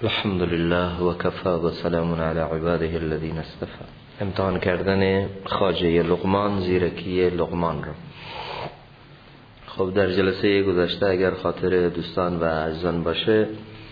الحمد لله و کفى و سلام علی عباده الذین اصطفى. امتحان کردن خواجه لقمان، زیرکی لقمان رو. خب در جلسه گذشته اگر خاطر دوستان و عزیزان باشه،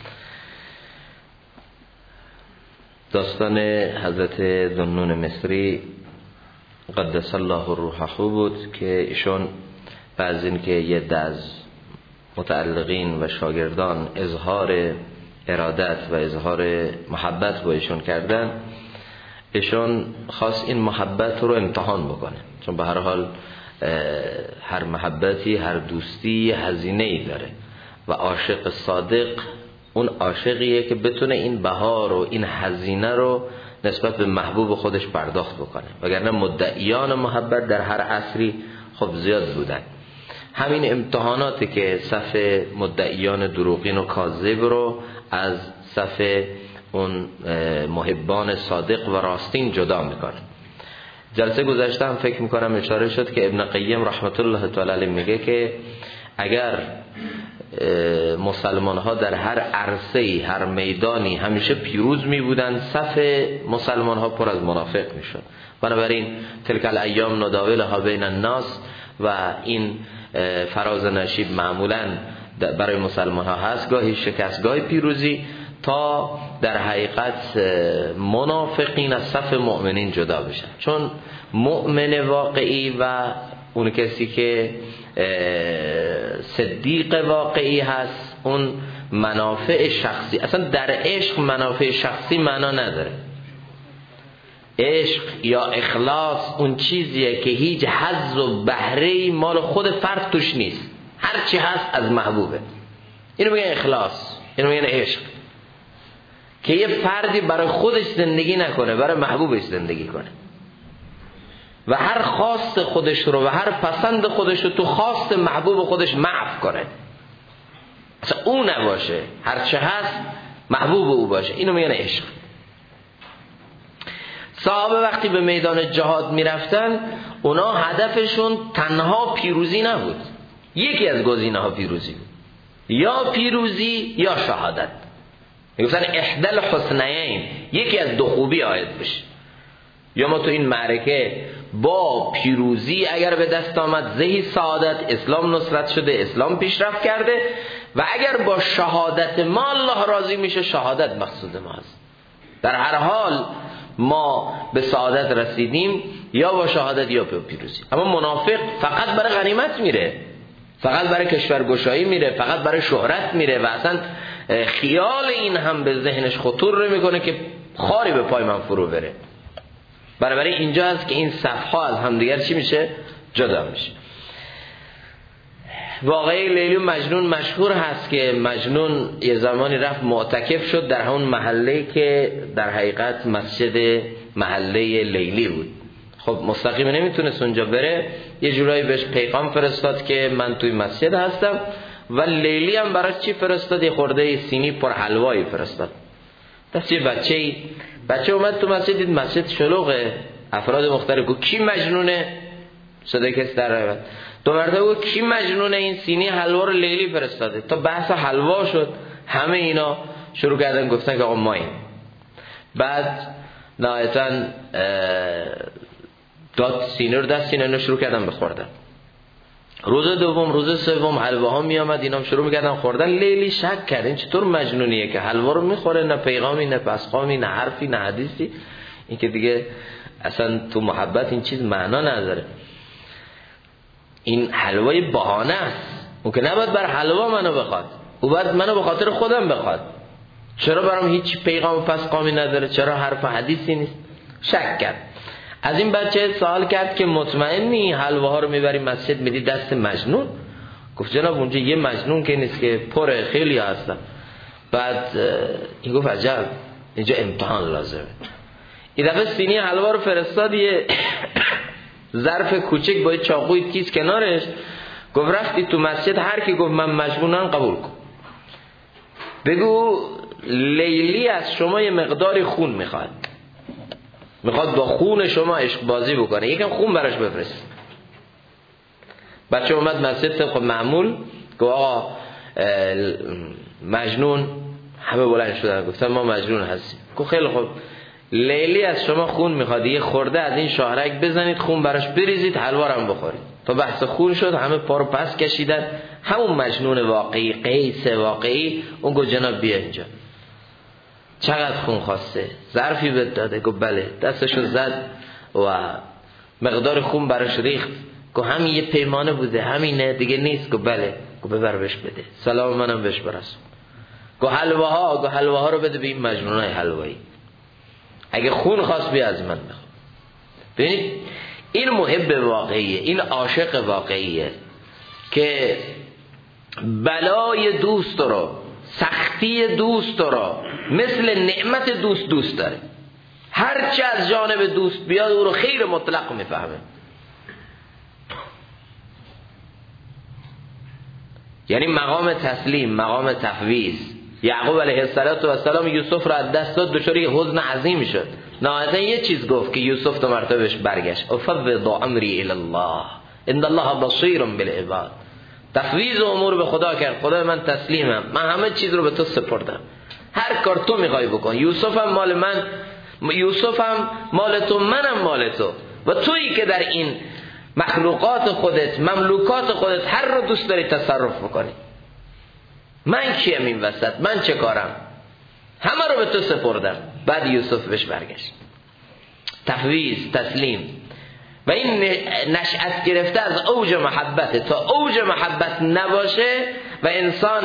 داستان حضرت ذوالنون مصری قدس الله روحه بود که ایشون بعد از اینکه یه از متعلقین و شاگردان اظهار ارادت و اظهار محبت با ایشون کردن، ایشون خواست این محبت رو امتحان بکنه، چون به هر حال هر محبتی، هر دوستی هزینه‌ای داره و عاشق صادق اون عاشقیه که بتونه این بهار و این هزینه رو نسبت به محبوب خودش پرداخت بکنه، وگرنه مدعیان محبت در هر عصری خب زیاد بودن. همین امتحاناتی که صف مدعیان دروغین و کاذب رو از صف اون محبان صادق و راستین جدا میکنه. جلسه گذشته هم فکر میکنم اشاره شد که ابن قیم رحمت الله تعالی علیه میگه که اگر مسلمان ها در هر عرصه‌ای، هر میدانی همیشه پیروز می بودن، صف مسلمان ها پر از منافق میشد. بنابراین تلک الایام نداولها بین الناس و این فراز نشیب معمولا برای مسلمان ها هست، گاهی شکست گاهی پیروزی، تا در حقیقت منافقین از صف مؤمنین جدا بشن. چون مؤمن واقعی و اون کسی که صدیق واقعی هست، اون منافع شخصی، اصلا در عشق منافع شخصی معنا نداره. عشق یا اخلاص اون چیزیه که هیچ حظ و بهره‌ای مال خود فرد توش نیست، هر چی هست از محبوبه. اینو میگن اخلاص، اینو میگن عشق، که یه فردی برای خودش زندگی نکنه، برای محبوبش زندگی کنه و هر خواست خودش رو و هر پسند خودش رو تو خواست محبوب خودش محو کنه، اصلا او نباشه، هر چه هست محبوب او باشه. اینو میگن عشق. صحابه وقتی به میدان جهاد میرفتن، اونا هدفشون تنها پیروزی نبود، یکی از گزینه‌ها پیروزی بود، یا پیروزی یا شهادت. میگفتن احدى الحسنیین، یکی از دو خوبی عاید بشه. یا ما تو این معرکه با پیروزی اگر به دست آمد، زهی سعادت، اسلام نصرت شده، اسلام پیشرفت کرده، و اگر با شهادت ما الله راضی میشه، شهادت مقصود ما هست. در هر حال ما به سعادت رسیدیم، یا با شهادت یا با پیروزی. اما منافق فقط برای غنیمت میره، فقط برای کشورگشایی میره، فقط برای شهرت میره و اصلا خیال این هم به ذهنش خطور نمیکنه که خاری به پای من فرو بره. برای اینجا هست که این صفها از همدیگر چی میشه؟ جدا میشه. واقعی لیلی و مجنون مشهور هست که مجنون یه زمانی رفت معتکف شد در همون محله که در حقیقت مسجد محله لیلی بود. خب مستقیم نمیتونست اونجا بره، یه جورایی بهش پیغام فرستاد که من توی مسجد هستم، و لیلی هم برای چی فرستاد؟ یه خورده سینی پر حلوایی فرستاد. دست یه بچه اومد تو مسجد، دید مسجد شلوغه، افراد مختلف. گفت کی مجنونه؟ صدای کسی در رفت. دو مرتبه گفت کی مجنونه؟ این سینی حلوا رو لیلی فرستاده. تا بحث حلوا شد، همه اینا شروع کردن گفتن که آقا ماییم. بعد نهایتاً داد سینه رو، دست سینه رو شروع کردن بخوردن. روز دوم، روز سوم حلواها می آمد، اینا هم شروع می‌کردن خوردن. لیلی شک کرد این چطور مجنونیه که حلوا رو میخوره، نه پیغامی، نه پسخامی، نه حرفی، نه حدیثی. این که دیگه اصلا تو محبت این چیز معنا نداره. این حلوای بهانه است، اون که نباید بر حلوا منو بخواد، او باید منو به خاطر خودم بخواد. چرا برام هیچ پیغام و پسخامی نداره؟ چرا حرف حدیثی نیست؟ شک کرد. از این بچه سوال کرد که مطمئنی حلواها رو میبری مسجد میدی دست مجنون؟ گفت جناب اونجا یه مجنون که نیست که پره، خیلی هستن. بعد این گفت عجب، اینجا امتحان لازمه. این دفعه سینی حلوا رو فرستاد، یه ظرف کوچک با چاقوی تیز کنارش. گفت رفتی تو مسجد هر کی گفت من مجنونم قبول کن، بگو لیلی از شما یه مقداری خون میخواد با خون شما عشق بازی بکنه، یکم خون براش بفرست. بچه اومد مسجد طبق معمول، گفت آقا مجنون همه بلند شدن گفتن ما مجنون هستیم. گفت خیلی خوب، لیلی از شما خون میخواد، یه خورده از این شاهرگ بزنید، خون براش بریزید، حلوا رو هم بخورید. تا بحث خون شد همه پارو پس کشیدن. همون مجنون واقعی، قیس واقعی، اون گفت جناب بیا اینجا، چقدر خون خواسته؟ ظرفی بهت داده؟ گفت بله. دستشو زد و مقدار خون براش ریخت. گفت همین یه پیمانه بوده، همینه دیگه نیست؟ گفت بله. گفت ببر بهش بده، سلام منم بهش برسون. گفت حلواها رو بده به این مجنونای حلوایی، اگه خون خواست بیا از من بخواد. ببینید این محب واقعیه، این عاشق واقعیه که بلای دوست رو، سختی دوست رو مثل نعمت دوست داره. هرچه از جانب دوست بیاد او رو خیر مطلق میفهمه. یعنی مقام تسلیم، مقام تفویض. یعقوب علیه السلام یوسف را از دست داد، دچار حزن عظیم شد. نهایتا یه چیز گفت که یوسف تو مرتبهش برگشت، افوض امری الی الله ان الله بصیر بالعباد. تفویض امور به خدا کرد. خدا من تسلیمم، من همه چیز رو به تو سپردم، هر کار تو میخوای بکن. یوسف هم مال من، یوسف هم مال تو، منم مال تو. و تویی که در این مخلوقات خودت، مملوکات خودت هر رو دوست داری تصرف بکنی. من کیم این وسط؟ من چه کارم؟ همه رو به تو سپردم. بعد یوسف بهش برگشت. تفویض، تسلیم. و این نشأت گرفته از اوج محبت. تا اوج محبت نباشه و انسان،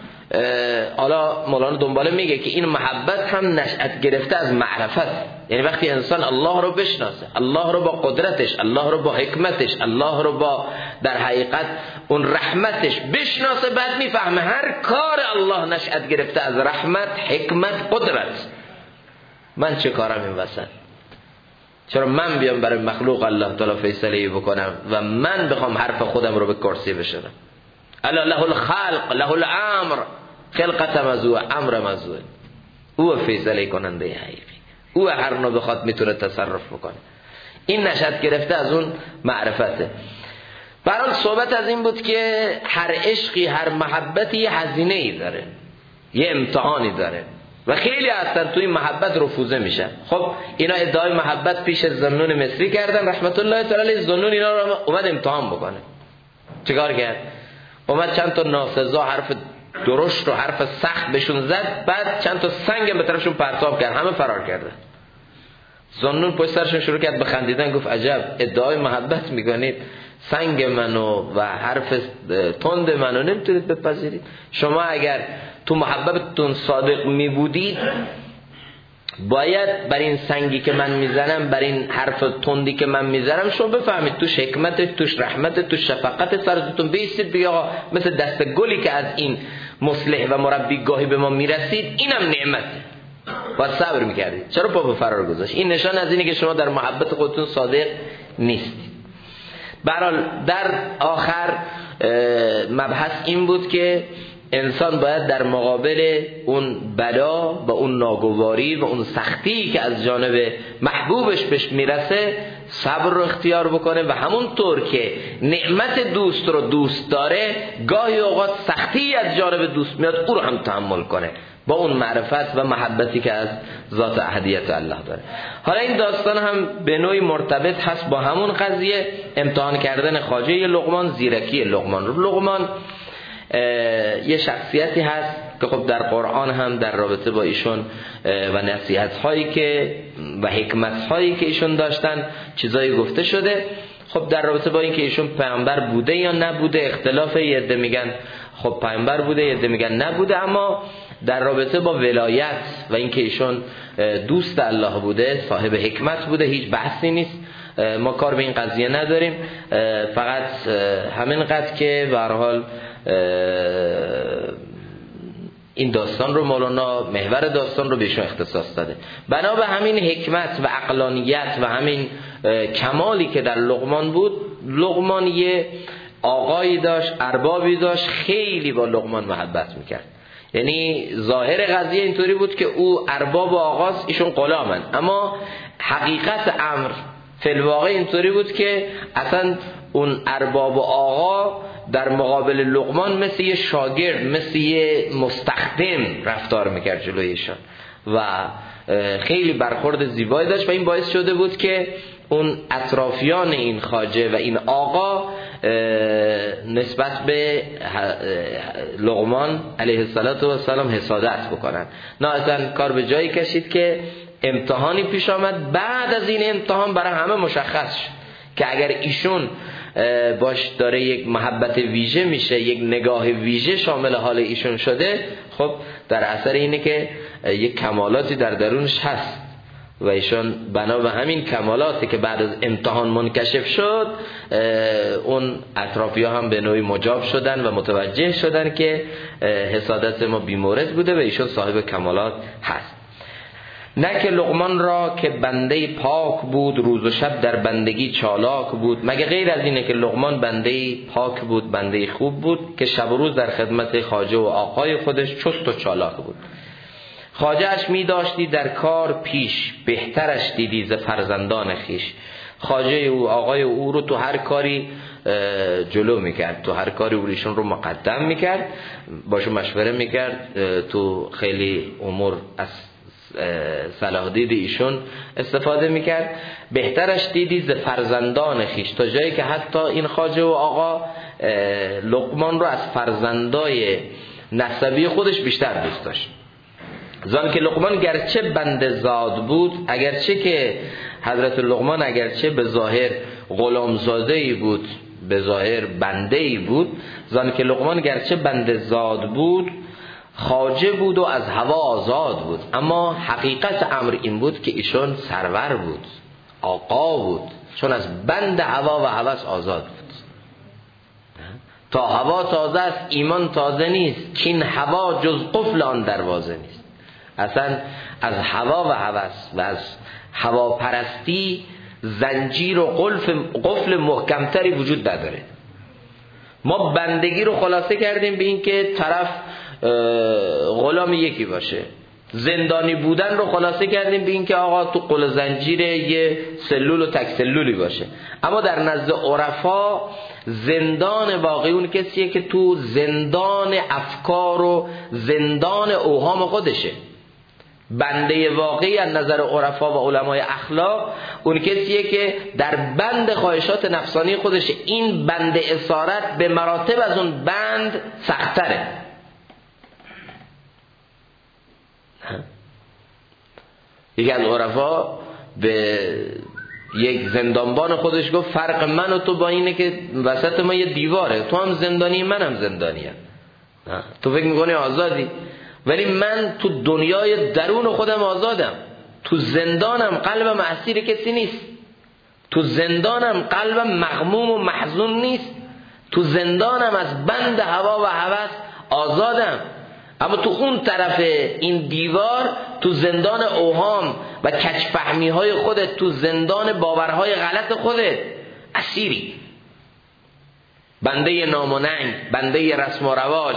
حالا مولانا دنباله میگه که این محبت هم نشأت گرفته از معرفت. یعنی وقتی انسان الله رو بشناسه، الله رو با قدرتش، الله رو با حکمتش، الله رو با در حقیقت اون رحمتش بشناسه، بعد میفهمه هر کار الله نشأت گرفته از رحمت، حکمت، قدرت. من چه کارم این وسط؟ چرا من بیام برای مخلوق الله تعالی فیصله بکنم و من بخوام حرف خودم رو به کرسی بشورم؟ الا له الخلق له الامر، خلقت مزوع، امر مزوع. او فیصله کننده حقیقی، او هر نو بخواد میتونه تصرف بکنه. این نشأت گرفته از اون معرفته. برحال صحبت از این بود که هر عشقی، هر محبتی یه هزینه ای داره، یه امتحانی داره و خیلی هستن توی محبت رفوزه میشن. خب اینا ادعای محبت پیش ذوالنون مصری کردن رحمت الله تعالی علیه. ذوالنون اینا رو اومد امتحان بکنه. چیکار کرد؟ اومد چند تا ناسزا حرف درشت رو، حرف سخت بهشون زد، بعد چند تا سنگ به طرفشون پرتاب کرد، همه فرار کردن. ذوالنون پشت سرشون شروع کرد به خندیدن، گفت عجب ادعای محبت میکنید، سنگ منو و حرف تند منو نمیتونید بپذیرید؟ شما اگر تو محبتتون صادق میبودید باید بر این سنگی که من میزنم، بر این حرف تندی که من میزنم، شما بفهمید توش حکمت، توش رحمت، توش شفقت، سرتون بیستید بگید آقا مثل دست گلی که از این مصلح و مربی گاهی به ما میرسید، اینم نعمته. باید صبر میکردید. چرا پا به فرار گذاشت؟ این نشان از اینه که شما در محبت خودتون صادق نیستید. برحال در آخر مبحث این بود که انسان باید در مقابل اون بلا و اون ناگواری و اون سختی که از جانب محبوبش بهش میرسه صبر رو اختیار بکنه و همونطور که نعمت دوست رو دوست داره، گاهی اوقات سختی از جانب دوست میاد او رو هم تحمل کنه با اون معرفت و محبتی که از ذات احدیت الله داره. حالا این داستان هم به نوعی مرتبط هست با همون قضیه امتحان کردن خواجه لقمان، زیرکی لقمان یه شخصیتی هست که خب در قرآن هم در رابطه با ایشون و نصیحت هایی که و حکمت هایی که ایشون داشتن چیزایی گفته شده. خب در رابطه با این که ایشون پیامبر بوده یا نبوده اختلاف، یه عده میگن خب پیامبر بوده، یه عده میگن نبوده، اما در رابطه با ولایت و این که ایشون دوست الله بوده، صاحب حکمت بوده، هیچ بحثی نیست. ما کار به این قضیه نداریم، فقط همین قدر که به هر حال این داستان رو مولانا محور داستان رو بهشون اختصاص داده. بنا به همین حکمت و عقلانیت و همین کمالی که در لقمان بود، لقمان یه آقایی داشت، اربابی داشت، خیلی با لقمان محبت میکرد. یعنی ظاهر قضیه اینطوری بود که او ارباب و آقاست، ایشون غلامن، اما حقیقت امر فی الواقع اینطوری بود که اصلا اون ارباب و آقا در مقابل لقمان مثل یه شاگرد، مثل یه مستخدم رفتار میکرد جلویشان و خیلی برخورد زیبایی داشت و این باعث شده بود که اون اطرافیان این خواجه و این آقا نسبت به لقمان علیه السلام حسادت بکنن. نهایتاً کار به جایی کشید که امتحانی پیش آمد. بعد از این امتحان برای همه مشخص شد که اگر ایشون باش داره یک محبت ویژه میشه، یک نگاه ویژه شامل حال ایشون شده، خب در اثر اینه که یک کمالاتی در درونش هست و ایشون بنا به همین کمالاتی که بعد از امتحان منکشف شد، اون اطرافی ها هم به نوعی مجاب شدن و متوجه شدن که حسادت ما بیمورد بوده و ایشون صاحب کمالات هست. نه که لقمان را که بنده پاک بود، روز و شب در بندگی چالاک بود. مگه غیر از اینه که لقمان بنده پاک بود، بنده خوب بود که شب و روز در خدمت خواجه و آقای خودش چست و چالاک بود. خواجه اش می داشتی در کار پیش، بهترش دیدی ز فرزندان خیش. خواجه او، آقای او رو تو هر کاری جلو میکرد، تو هر کاری اوریشون رو مقدم میکرد، باشو مشوره میکرد، تو خیلی امور از صلاح دید ایشون استفاده میکرد. بهترش دیدی ز فرزندان خیش، تا جایی که حتی این خواجه و آقا لقمان رو از فرزندای نسبی خودش بیشتر دوست داشت. زان که لقمان گرچه بنده زاد بود، اگرچه که حضرت لقمان اگرچه به ظاهر غلامزاده‌ای بود، به ظاهر بنده‌ای بود، زان که لقمان گرچه بنده زاد بود، خواجه بود و از هوا آزاد بود. اما حقیقت امر این بود که ایشون سرور بود، آقا بود، چون از بند هوا و هوس آزاد بود. تا هوا تازه است ایمان تازه نیست، که این هوا جز قفل آن دروازه نیست. اصلا از هوا و هوس و از هواپرستی زنجیر و قفل محکمتری وجود نداره. ما بندگی رو خلاصه کردیم به این که طرف غلام یکی باشه، زندانی بودن رو خلاصه کردیم به این که آقا تو قل زنجیر یه سلول و تک سلولی باشه. اما در نزد عرفا زندان واقعی اون کسیه که تو زندان افکار و زندان اوهام خودشه. بنده واقعی از نظر عرفا و علمای اخلاق اون کسیه که در بند خواهشات نفسانی خودشه. این بند اسارت به مراتب از اون بند سختره. یکی از عرفا به یک زندانبان خودش گفت فرق من و تو با اینه که وسط ما یه دیواره، تو هم زندانی منم زندانیم. تو فکر میکنی آزادی، ولی من تو دنیای درون خودم آزادم. تو زندانم قلبم اسیر کسی نیست، تو زندانم قلبم مغموم و محزون نیست، تو زندانم از بند هوا و هوس آزادم. اما تو اون طرف این دیوار، تو زندان اوهام و کج‌فهمی های خودت، تو زندان باورهای غلط خودت اسیری، بنده نام و ننگ، بنده رسم و رواج،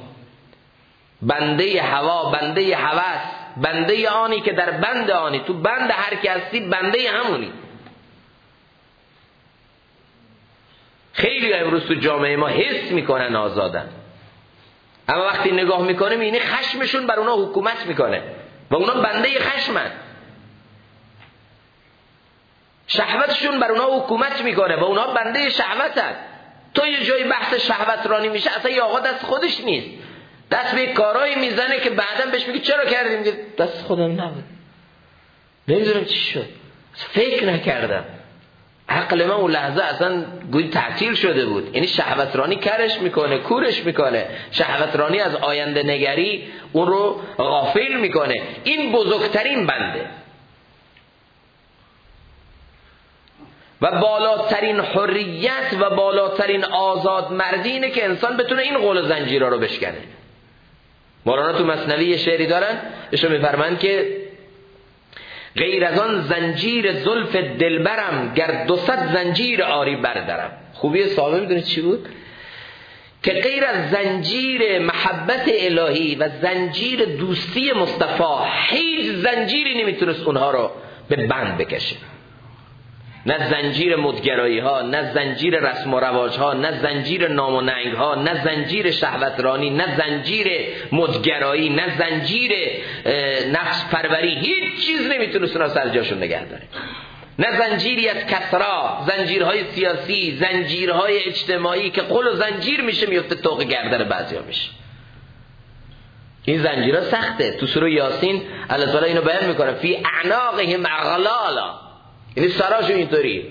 بنده هوا، بنده هوس، بنده آنی که در بند آنی. تو بند هر کی هستی بنده همونی. خیلی امروز تو جامعه ما حس میکنن آزادن، اما وقتی نگاه میکنه میبینی خشمشون بر اونا حکومت میکنه و اونا بنده خشمن. شهوتشون بر اونا حکومت میکنه و اونا بنده شهوتن. تو یه جایی بحث شهوت رانی میشه، اصلا یه آقا دست خودش نیست، دست به کارایی میزنه که بعداً بهش میگه چرا کردیم؟ میگه دست خودم نبود، نمیدونم چی شد، فکر نکردم، عقل من اون لحظه اصلا گویی تعطیل شده بود. یعنی شهوت رانی کرش میکنه، کورش میکنه. شهوت رانی از آینده نگری اون رو غافل میکنه. این بزرگترین بنده و بالاترین حریت و بالاترین آزاد مردی اینه که انسان بتونه این قول و زنجیرها رو بشکنه. مولانا تو مثنوی یه شعری دارن اشون میفرمایند که غیر از آن زنجیر زلف دلبرم، گر 200 زنجیر آری بردارم. خوبی صحابه میدونه چی بود؟ که غیر از زنجیر محبت الهی و زنجیر دوستی مصطفی هیچ زنجیری نمیتونست اونها رو به بند بکشه. نه زنجیر مدگرایی ها، نه زنجیر رسم و رواج ها، نه زنجیر نام و ننگ ها، نه زنجیر شهوترانی، نه زنجیر مدگرایی، نه زنجیر نفس پروری. هیچ چیز نمیتونه اونا سر جاشون نگه داره. نه زنجیری از کسرا، زنجیرهای سیاسی، زنجیرهای اجتماعی که قل و زنجیر میشه میفته طوق گردن بعضیا میشه. این زنجیرها سخته. تو سوره یاسین الله تعالی اینو بیان میکنه فی اعناقهم اغلالا، یعنی سراشون اینطوری.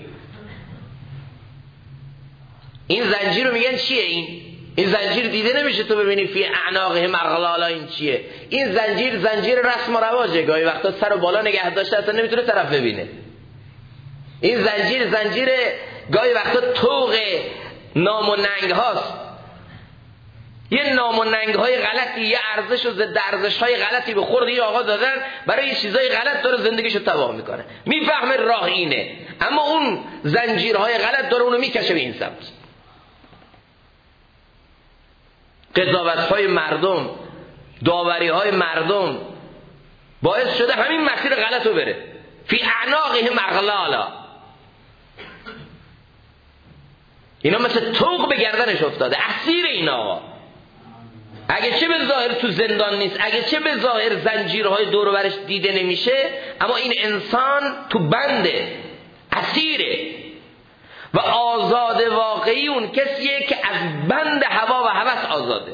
این زنجیر رو میگن چیه؟ این زنجیر دیده نمیشه تو ببینی فی اعناقهم اغلالا این چیه؟ این زنجیر رسم و رواجه، گاهی وقتا سر و بالا نگه داشته اصلا نمیتونه طرف ببینه. این زنجیر گاهی وقتا طوق نام و ننگ هاست، یه نام و ننگ های غلطی، یه ارزش و ضد ارزش های غلطی به خورد یه آقا دادن، برای یه چیزای غلط داره زندگیشو تباه میکنه. میفهمه راه اینه، اما اون زنجیرهای غلط داره اونو میکشه به این سمت. قضاوت های مردم، داوری های مردم باعث شده همین مسیر غلط رو بره. فی اعناقهم اغلالا، اینا مثل طوق به گردنش افتاده، اسیر این آقا. اگه چه به ظاهر تو زندان نیست، اگه چه به ظاهر زنجیرهای دور و برش دیده نمیشه، اما این انسان تو بنده، اسیره. و آزاد واقعی اون کسیه که از بند هوا و هوس آزاده،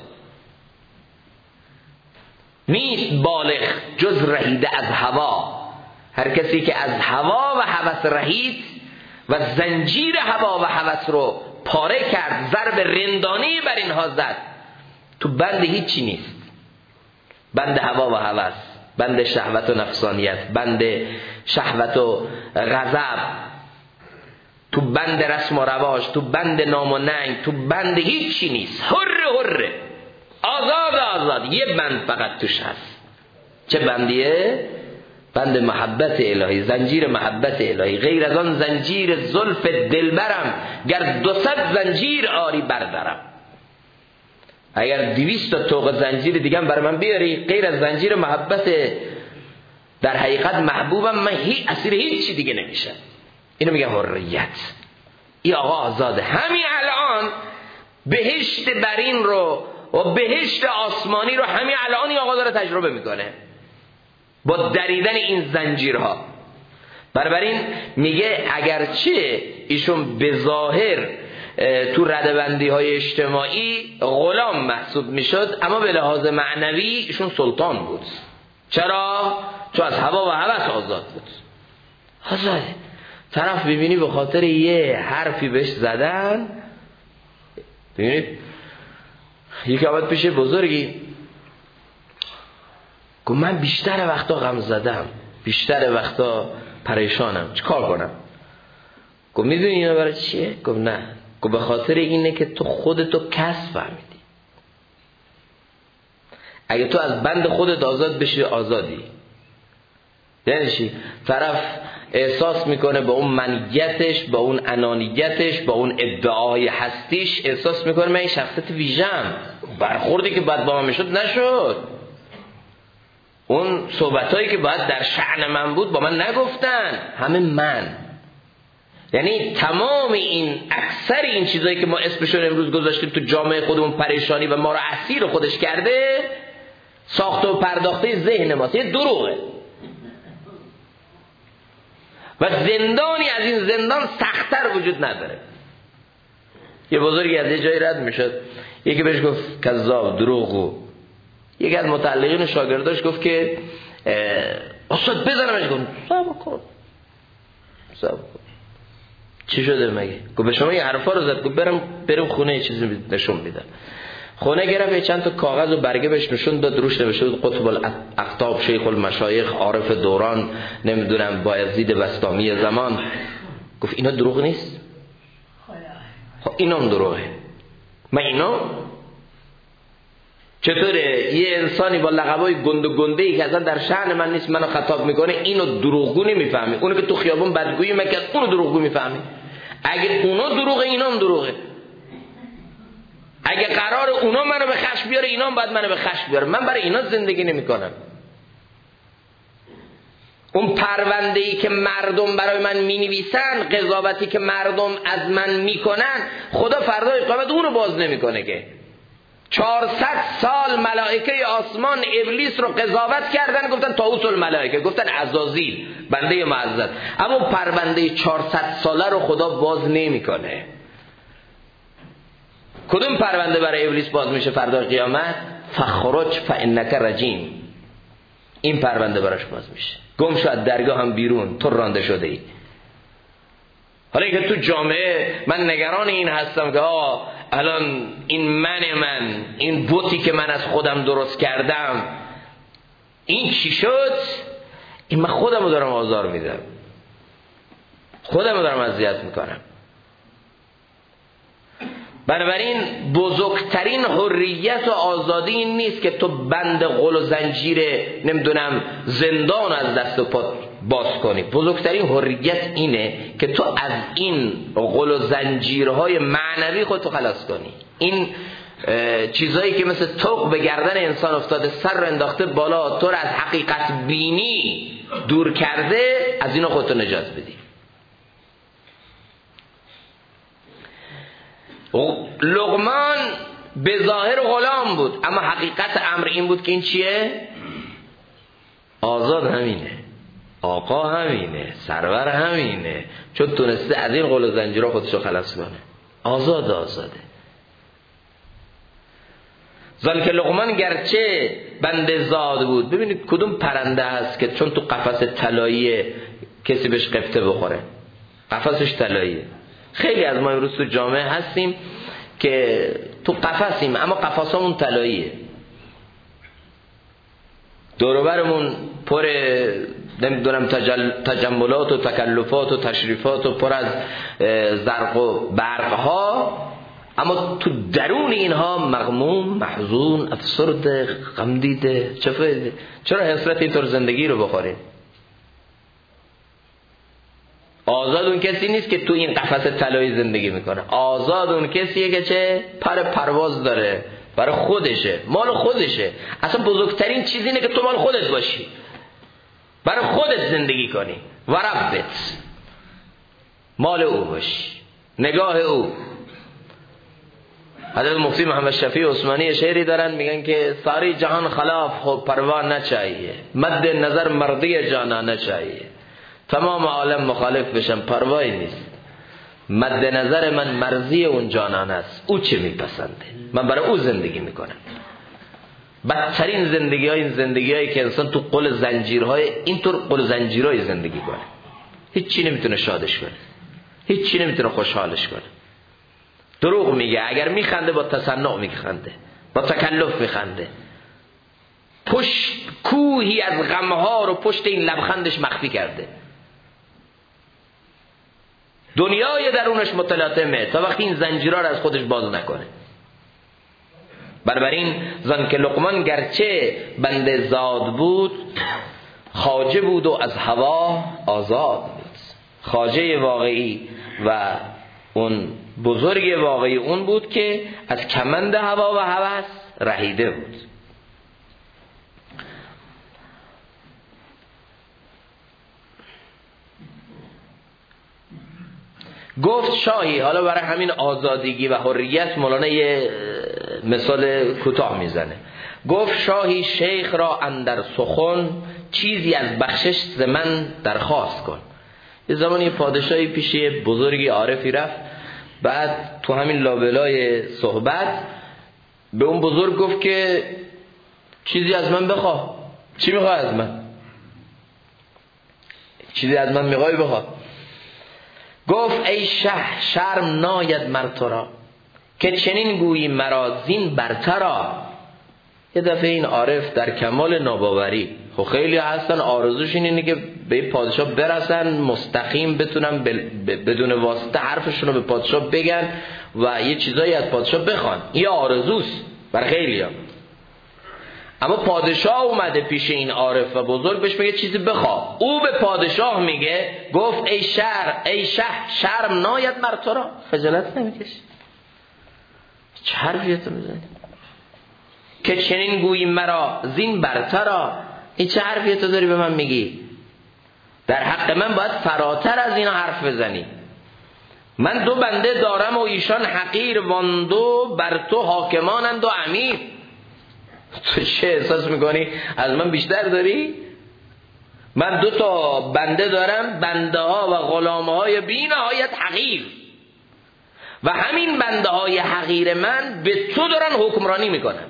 نیست بالغ جز رهیده از هوا. هر کسی که از هوا و هوس رهید و زنجیر هوا و هوس رو پاره کرد، ضرب رندانی بر اینها زد، تو بند هیچی نیست. بند هوا و هوس، بند شهوت و نفسانیت، بند شهوت و غضب، تو بند رسم و رواج، تو بند نام و ننگ، تو بند هیچی نیست. حره آزاد. یه بند فقط توش هست. چه بندیه؟ بند محبت الهی، زنجیر محبت الهی. غیر از آن زنجیر زلف دلبرم، گر 200 زنجیر آری بردارم. اگر 200 تا طوق زنجیر دیگه برای من بیاری، غیر از زنجیر محبت در حقیقت محبوبم، من اسیر هیچ دیگه نمیشه. اینو میگه حریت. این آقا آزاده. همین الان بهشت برین رو و بهشت آسمانی رو همین الان این آقا داره تجربه میکنه با دریدن این زنجیرها. بنابراین میگه اگرچه ایشون به ظاهر تو ردبندی های اجتماعی غلام محسوب میشد، اما به لحاظ معنوی ایشون سلطان بود. چرا؟ چون از هوا و هوس آزاد بود. آزاده. طرف ببینی به خاطر یه حرفی بهش زدن. ببینید یکی آمد پیش بزرگی گفت من بیشتر وقتا غم زدم، بیشتر وقتا پریشانم، چه کار کنم؟ گفت میدونی اینا برای چیه؟ گفت نه. گفت به خاطر اینه که تو خودتو کس فهمیدی. اگه تو از بند خودت آزاد بشی آزادی. یعنی چی؟ طرف احساس میکنه با اون منیتش، با اون انانیتش، با اون ادعای هستیش، احساس میکنه من این شخصیت ویژم. برخوردی که باید با من میشد نشد، اون صحبتایی که باید در شأن من بود با من نگفتن، همه من. یعنی تمام این اکثر این چیزایی که ما اسمشون امروز گذاشتیم تو جامعه خودمون پریشانی و ما رو اسیر خودش کرده، ساخته و پرداخته ذهن ماست. یه دروغه و زندانی از این زندان سخت‌تر وجود نداره. یه بزرگی از یه جایی رد میشد، یکی بهش گفت کذاب، دروغگو. یکی از متعلقین و شاگرداش گفت که استاد بزنمش. گفت صبر کن. چی شده مگه؟ گفت به شما این حرفا رو زد. گفت برم خونه یه چیزی نشون میدم. خونه گرفت چند تا کاغذ و برگه بهش نشون داد، روش نوشته بود قطب الاقطاب شیخ المشایخ عارف دوران نمیدونم بایزید بسطامی زمان. گفت اینا دروغ نیست؟ خب اینا هم دروغه. من اینا چطوره یه انسانی با لقبای گند و گنده‌ای که اصلا در شأن من نیست منو خطاب میکنه، اینو دروغگو نمیفهمی؟ اونو که تو خیابون بدگویی میکنه اونو دروغگو میفهمی؟ اگه اونو دروغه اینا هم دروغه. اگه قرار اونا منو به خشم بیاره اینا هم باید منو به خشم بیاره. من برای اینا زندگی نمی کنم. اون پرونده‌ای که مردم برای من می‌نویسن، قضاوتی که مردم از من میکنن، خدا فردای قیامت اون رو باز نمیکنه که 400 سال ملائکه آسمان ابلیس رو قضاوت کردن، گفتن طاووس الملائکه، گفتن عزازیل بنده معزز، اما پرونده 400 ساله رو خدا باز نمیکنه. کدوم پرونده برای ابلیس باز میشه فردای قیامت؟ فخرج فانک رجیم. این پرونده براش باز میشه، گم شو از درگاه هم بیرون، تو رانده شده ای. حالا که تو جامعه من نگران این هستم که الان این این بوتی که من از خودم درست کردم این چی شد؟ این من خودم رو دارم آزار میدم، خودم رو دارم اذیت میکنم. بنابراین بزرگترین حریت و آزادی این نیست که تو بند قل و زنجیر نمیدونم زندان از دست و پات باز کنی. بزرگترین حریت اینه که تو از این قل و زنجیرهای معنوی خودتو خلاص کنی. این چیزایی که مثل طوق به گردن انسان افتاده، سر رو انداخته بالا، تو رو از حقیقت بینی دور کرده، از اینا خودتو نجات بدی. لقمان به ظاهر غلام بود، اما حقیقت امر این بود که این چیه؟ آزاد همینه، آقا همینه، سرور همینه، چون تونسته از این قل و زنجیرها خودشو خلاص کنه. آزاده. ذالک لقمان گرچه بنده زاد بود. ببینید کدوم پرنده هست که چون تو قفس طلاییه کسی بهش قفطه بخوره؟ قفسش طلاییه. خیلی از ما امروز تو جامعه هستیم که تو قفسیم اما قفسامون طلاییه، دور و برمون پر نمیدونم تجملات و تکلفات و تشریفات و پر از زرق و برق ها، اما تو درون اینها مغموم، محزون، افسرده، غم دیده. چه فایده؟ چرا حسرت اینطور زندگی رو بخوریم؟ آزاد اون کسی نیست که تو این قفس طلایی زندگی میکنه. آزاد اون کسیه که چه؟ پرواز داره، برای خودشه، مال خودشه. اصلا بزرگترین چیز اینه که تو مال خودت باشی، برای خودت زندگی کنی و ربت مال او باشی، نگاه او. حضرت مفتی محمد شفیع عثمانی شعری دارن میگن که ساری جهان خلاف خود پروا نچاییه، مد نظر مردی جانا نچاییه. تمام عالم مخالف بشن پروایی نیست، مد نظر من مرضی اون جانان است، او چه میپسنده من برای او زندگی میکنم. بدترین زندگی های این زندگی هایی که انسان تو قل زنجیرهای اینطور قل زنجیرهای زندگی کنه، هیچی نمیتونه شادش کنه، هیچی نمیتونه خوشحالش کنه. دروغ میگه، اگر میخنده با تصنع میخنده، با تکلف میخنده، پشت کوهی از غمها رو پشت این لبخندش مخفی کرده. دنیای درونش متلاطمه تا وقتی این زنجیرها رو از خودش باز نکنه. بنابراین زن که لقمان گرچه بنده زاد بود، خواجه بود و از هوا آزاد بود. خواجه واقعی و اون بزرگ واقعی اون بود که از کمند هوا و هوس رهیده بود. گفت شاهی، حالا برای همین آزادگی و حریت مولانا یه مثال کوتاه میزنه. گفت شاهی شیخ را اندر سخن، چیزی از بخشش ز من درخواست کن. یه زمانی پادشاهی پیش بزرگی عارفی رفت، بعد تو همین لابلای صحبت به اون بزرگ گفت که چیزی از من بخواه. چی میخواه از من؟ چیزی از من میخوای بخواه. گفت ای شه شرم ناید مر تو را، که چنین گویی مرا زین برترا. یه دفعه این عارف در کمال ناباوری، خب خیلی هستن آرزوش اینه که به پادشاه برسن، مستقیم بتونن بدون واسطه حرفشون رو به پادشاه بگن و یه چیزایی از پادشاه بخوان. یه آرزوست برای خیلی ها. اما پادشاه اومده پیش این عارف و بزرگ، بهش میگه چیزی بخواه. او به پادشاه میگه گفت ای شه شرم ناید مر تو را، خجالت نمیکشی؟ چه حرفیه تو میزنی؟ که چنین گویی مرا زین برترا، این چه حرفیه تو داری به من میگی؟ در حق من باید فراتر از اینا حرف بزنی. من 2 بنده دارم و ایشان حقیر واندو، بر تو حاکمانند و امیر. تو چه احساس میکنی از من بیشتر داری؟ من 2 تا بنده دارم، بنده ها و غلامه های بی نهایت حقیر، و همین بنده های حقیر من به تو دارن حکمرانی میکنن.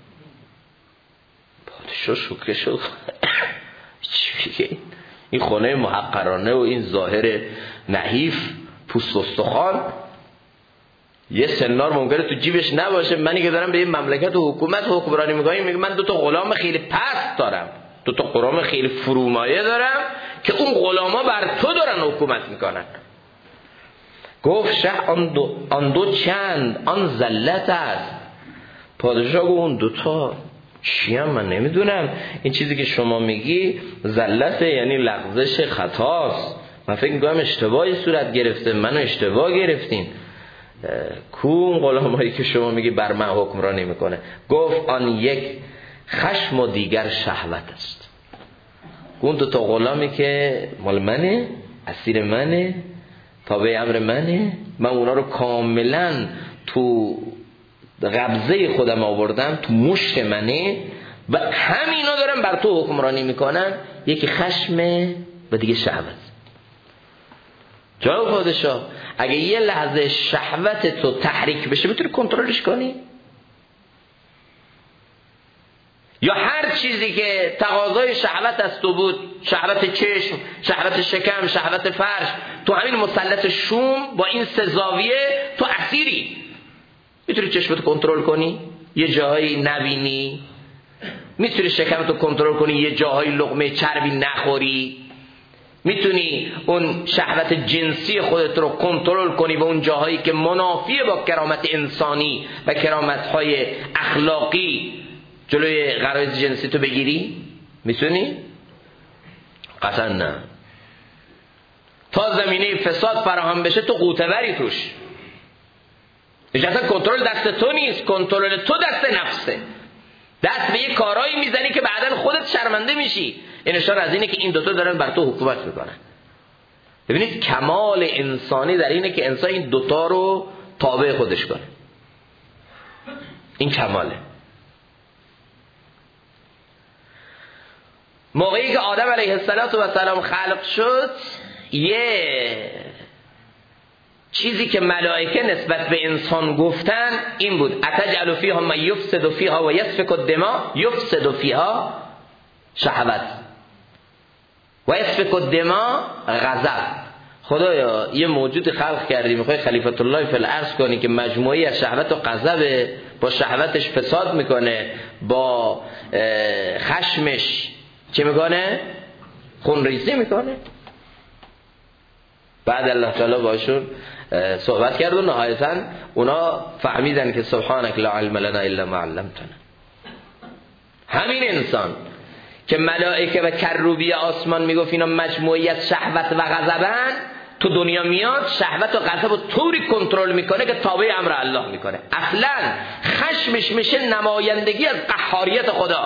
پادشاه شوکه شد. چی میگه؟ این خونه محقرانه و این ظاهر نحیف پوست استخوان، یه سنار ممکنه تو جیبش نباشه، منی که دارم به این مملکت و حکومت حکمرانی میکنم، میگه من 2 تا غلام خیلی پست دارم، 2 تا غلام خیلی فرومایه دارم که اون غلاما بر تو دارن حکومت میکنن. گفت شه آن دو چند، آن ذلت است. پادشاه گفت اون 2 تا چی هم من نمیدونم، این چیزی که شما میگی ذلت یعنی لغزش، خطاست، من فکر میکنم اشتباهی صورت گرفته، منو اشتباه گرفتین. کون غلامایی که شما میگی بر من حکمرانی میکنه؟ گفت آن یک خشم و دیگر شهوت است. اون 2 تا غلامی که مال منه، اسیر منه، تابع امر منه، من اونا رو کاملا تو قبضه خودم آوردم، تو مشت منه و همینا دارن بر تو حکمرانی میکنن. یکی خشمه و دیگه شهوت. جواب پادشاه اگه یه لحظه شهوت تو تحریک بشه میتونی کنترلش کنی؟ یا هر چیزی که تقاضای شهوت از تو بود، شهوت چشم، شهوت شکم، شهوت فرج، تو همین مثلث شوم با این 3 زاویه تو اسیری. میتونی چشمتو کنترل کنی یه جایی نبینی؟ میتونی شکمتو کنترل کنی یه جاهای لقمه چربی نخوری؟ میتونی اون شهوت جنسی خودت رو کنترل کنی به اون جاهایی که منافیه با کرامت انسانی و کرامت‌های اخلاقی، جلوی غرایز جنسی تو بگیری؟ میتونی؟ قطعا نه. تا زمینه فساد فراهم بشه تو قوطه‌وری توش. اصلا کنترل دست تو نیست، کنترل تو دست نفسه. دست به یه کارایی میزنی که بعداً خودت شرمنده میشی. این اشاره از اینه که این 2 تا دارن بر تو حکومت میکنن. ببینید کمال انسانی در اینه که انسان این 2 تا رو تابع خودش کنه. این کماله. موقعی که آدم علیه السلام خلق شد، یه چیزی که ملائکه نسبت به انسان گفتن این بود: اتجعل فیها من یفسد فیها و یسفک الدماء. یفسد فیها شهوت و یسفک الدماء غضب. خدایا یه موجود خلق کردی، میخوای خلیفت الله فی الارض کنی که مجموعی از شهوت و غضب، با شهوتش فساد میکنه، با خشمش چه میکنه؟ خونریزی میکنه. بعد الله تعالی باشون صحبت کرد و نهایتاً اونا فهمیدن که سبحانك لا علم لنا الا ما علمتنا. همین انسان که ملائکه و کروبی آسمان میگفت اینا مجموعی از شهوت و غضبن، تو دنیا میاد شهوت و غضب رو طوری کنترل میکنه که تابع امر الله میکنه. اصلا خشمش میشه نمایندگی از قهاریت خدا،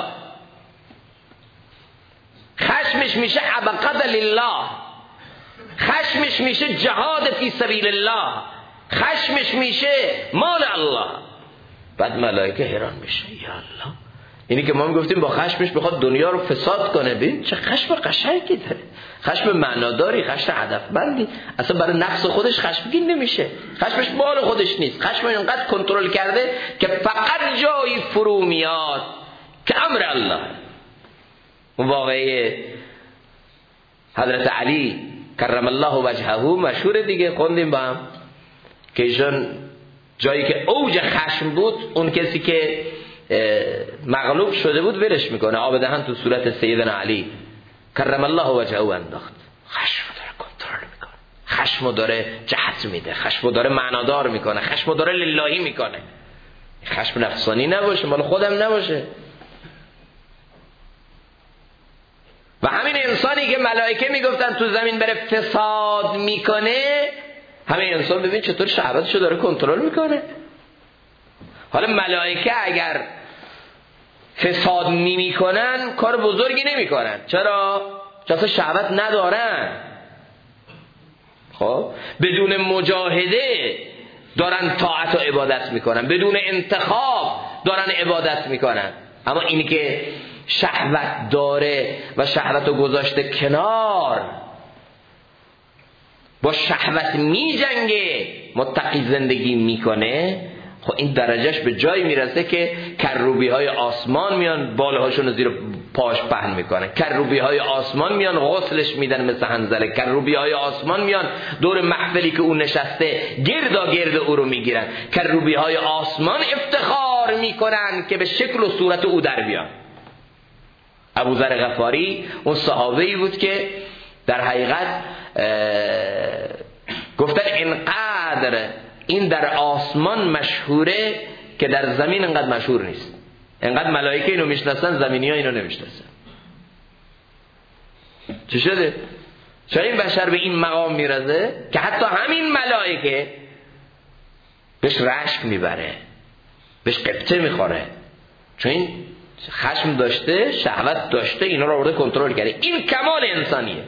خشمش میشه عبقد لله، خشمش میشه جهاد فی سبیل الله، خشمش میشه مال الله. بعد ملائکه حیران میشه، یا الله، اینی که ما میگفتیم با خشمش بخواد دنیا رو فساد کنه، ببین چه خشم قشنگی داره، خشم معناداری، خشم هدفمندی. اصلا برای نفس خودش خشمگین نمیشه، خشمش مال خودش نیست، خشم اینقدر کنترل کرده که فقط جایی فرو میاد که امر الله. اون واقعه حضرت علی کرم الله وجهه مشهور دیگه، خوندیم با هم که ایشون جایی که اوج خشم بود، اون کسی که مغلوب شده بود ولش میکنه، آب دهن تو صورت سیدنا علی کرم الله وجهه انداخت. خشم داره کنترل میکنه، خشم داره جهت میده، خشم داره معنادار میکنه، خشم داره للهی میکنه. خشم نفسانی نباشه، مال خودم نباشه. و همین انسانی که ملائکه میگفتن تو زمین بره فساد میکنه، همین انسان ببین چطور شهوتشو داره کنترل میکنه. حالا ملائکه اگر فساد نمیکنن کار بزرگی نمیکنن. چرا؟ چون اصلا شهوت ندارن. خب بدون مجاهده دارن طاعت و عبادت میکنن، بدون انتخاب دارن عبادت میکنن. اما اینی که شهوت داره و شهوت رو گذاشته کنار، با شهوت میجنگه، متقی زندگی میکنه، خب این درجهش به جایی میرسه که کروبی های آسمان میان بالهاشون زیر پاش پهن میکنن، کروبی های آسمان میان غسلش میدن مثل حنظله، کروبی های آسمان میان دور محفلی که اون نشسته گردا گرد او رو میگیرن، کروبی های آسمان افتخار میکنن که به شکل و صورت او در بیان. ابوذر غفاری اون صحابه‌ای بود که در حقیقت گفتن اینقدر این در آسمان مشهوره که در زمین اینقدر مشهور نیست. اینقدر ملائکه اینو میشناسن، زمینی ها اینو نمیشناسن. چی شده؟ چرا این بشر به این مقام میرسه که حتی همین ملائکه بهش رشک میبره، بهش قبطه میخوره، چون این خشم داشته، شهوت داشته، اینا رو آورده کنترل کرده. این کمال انسانیه.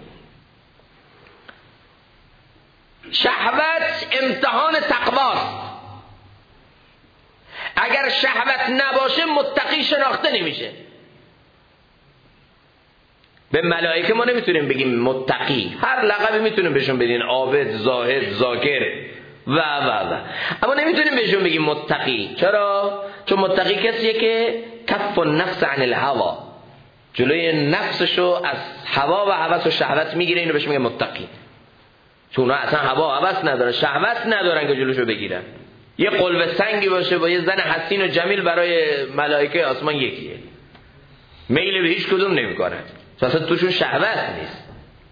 شهوت امتحان تقواست. اگر شهوت نباشه متقی شناخته نمیشه. به ملائکه ما نمیتونیم بگیم متقی، هر لقبی میتونیم بهشون بدین، عابد، زاهد، ذاکر و اما نمیتونیم بهشون بگیم متقی. چرا؟ چون متقی کسیه که کف النفس عن الهوا، جلوی نفسشو از هوا و هوس و شهوت میگیره، اینو بهش میگه متقی. چون اونا اصلا هوا و هوس ندارن، شهوت ندارن که جلوشو بگیرن. یه قلب سنگی باشه با یه زن حسین و جمیل برای ملائکه آسمان یکیه، میل به هیچ کدوم نمیکنن، اصلا توشون شهوت نیست.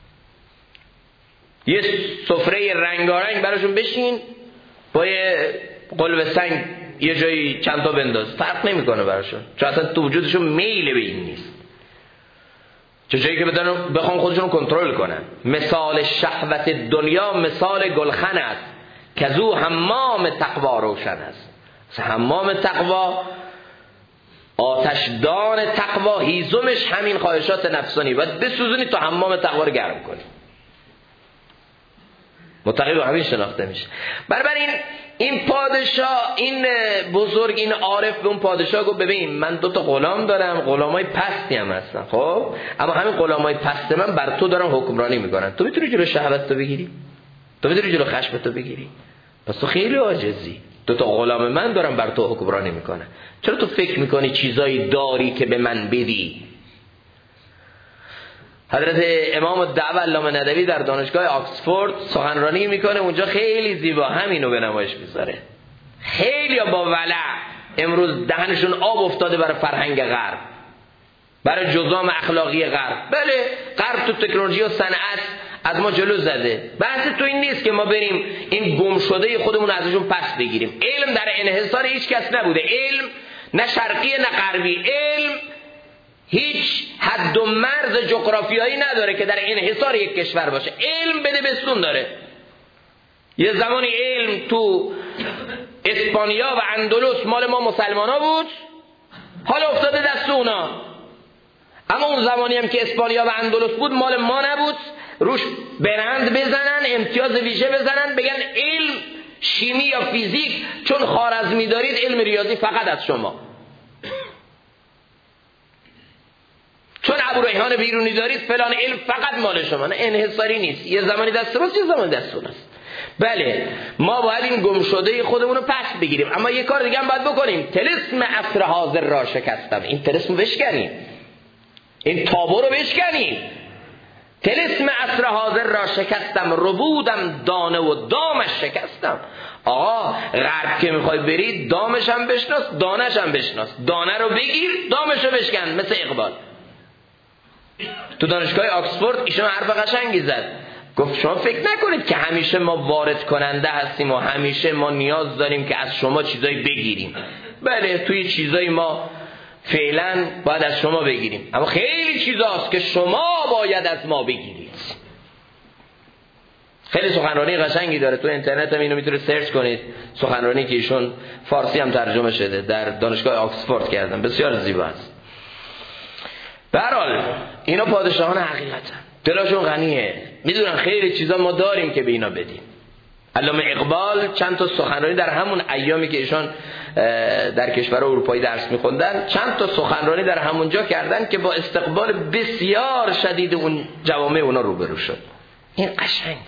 یه سفره رنگارنگ براشون بشین، با یه قلب سنگ یه جایی چند تا بنداز، فرق نمیکنه براشون، چون اصلا تو وجودشون میل به این نیست. چه جایی که بخوان خودشون کنترل کنن. مثال شهوت دنیا مثال گلخن است که زو حمام تقوا روشن است. حمام تقوا، آتشدان تقوا، هیزمش همین خواهشات نفسانی، باید بسوزونی تا حمام تقوا رو گرم کنی. متقی با همین شناخته میشه. بنابراین این پادشاه، این بزرگ، این عارف به اون پادشاه گفت ببین من 2 تا غلام دارم، غلامای پستی هم هستن، خب اما همین غلامای پست من بر تو دارن حکمرانی میکنن، تو میتونی جلو شهوت تو بگیری؟ تو میتونی جلو خشم تو بگیری؟ پس تو خیلی عاجزی. 2 تا غلام من دارن بر تو حکمرانی میکنن، چرا تو فکر میکنی چیزایی داری که به من بدی؟ حضرت امام الدعوه علامه ندوی در دانشگاه آکسفورد سخنرانی میکنه، اونجا خیلی زیبا همینو به نمایش میذاره. خیلی با ولع امروز دهنشون آب افتاده برای فرهنگ غرب، برای جزام اخلاقی غرب. بله غرب تو تکنولوژی و صنعت از ما جلو زده. بحث تو این نیست که ما بریم این گم شده خودمون ازشون پس بگیریم. علم در انحصار هیچ کس نبوده، علم نه شرقی نه غربی، علم هیچ حد و مرز جغرافیایی نداره که در انحصار یک کشور باشه. علم بده بستون داره. یه زمانی علم تو اسپانیا و اندلس مال ما مسلمان ها بود، حالا افتاده دست اونا. اما اون زمانی هم که اسپانیا و اندلس بود مال ما نبود، روش برند بزنن، امتیاز ویژه بزنن، بگن علم شیمی یا فیزیک چون خوارزمی دارید علم ریاضی فقط از شما، چون ابوریحان بیرونی دارید فلان علم فقط مال شما. نه، انحصاری نیست، یه زمانی دست ماست یه زمانی دست اوناست. بله ما باید این گم شده خودمون رو پس بگیریم، اما یه کار دیگه هم باید بکنیم. طلسم عصر حاضر را شکستم، این طلسم رو بشکنیم، این تابو رو بشکنیم. طلسم عصر حاضر را شکستم، ربودم دانه و دامش شکستم. آقا غرب که میخوای برید دامش هم بشناس دانش هم بشناس، دانه رو بگیر دامش رو بشکن، مثل اقبال. تو دانشگاه آکسفورد ایشون حرف قشنگی زد، گفت شما فکر نکنید که همیشه ما وارد کننده هستیم و همیشه ما نیاز داریم که از شما چیزایی بگیریم. بله توی چیزایی ما فعلا باید از شما بگیریم، اما خیلی چیزاست که شما باید از ما بگیرید. خیلی سخنرانی قشنگی داره، تو اینترنت هم اینو میتونید سرچ کنید، سخنرانی که ایشون فارسی هم ترجمه شده در دانشگاه آکسفورد کردن، بسیار زیباست. به هر حال اینا پادشاهان حقیقتن، دلشون غنیه، میدونن خیلی چیزا ما داریم که به اینا بدیم. علامه اقبال چند تا سخنرانی در همون ایامی که ایشان در کشور اروپایی درس میخوندن، چند تا سخنرانی در همونجا کردن که با استقبال بسیار شدید اون جوامع اونا روبرو شد. این قشنگه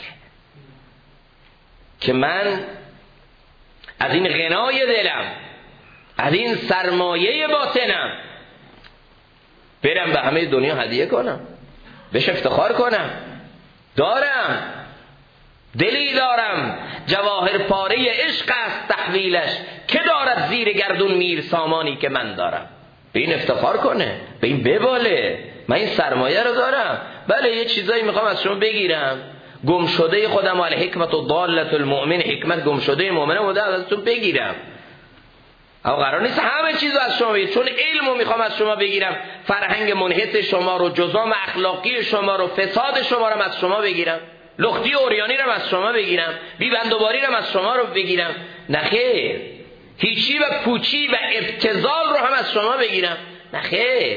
که من از این غنای دلم، از این سرمایه باطنم برم به همه دنیا هدیه کنم، بهش افتخار کنم. دارم، دلی دارم، جواهر پاره عشق است تحویلش، که دارد زیر گردون میر سامانی که من دارم. به این افتخار کنه، به این بباله، من این سرمایه رو دارم. بله یه چیزایی میخوام از شما بگیرم، گم شده خودم، ولی حکمت و ضالت المؤمن، حکمت گم شده مؤمنه بوده، ازتون بگیرم. اما قرار نیست همه چیز از شما بگیرم، چون علمو میخوام از شما بگیرم، فرهنگ منحط شما رو، جزام اخلاقی شما رو، فساد شما رو از شما بگیرم، لختی اوریانی رو از شما بگیرم، بیبندوباری رو از شما رو بگیرم. نخیر. هیچی و پوچی و ابتذال رو هم از شما بگیرم. نخیر.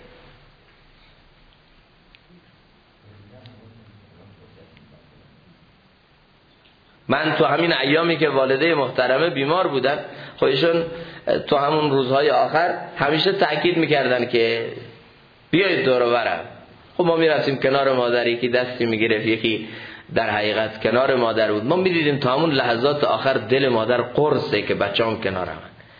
من تو همین ایامی که والده محترمه بیمار بودن، خودشون تو همون روزهای آخر همیشه تأکید میکردن که بیایید دور و برم. خب ما میرفتیم کنار مادر، یکی دستی میگرفت، یکی در حقیقت کنار مادر بود. ما میدیدیم تا همون لحظات آخر دل مادر قرصه که بچه‌ام کنارم.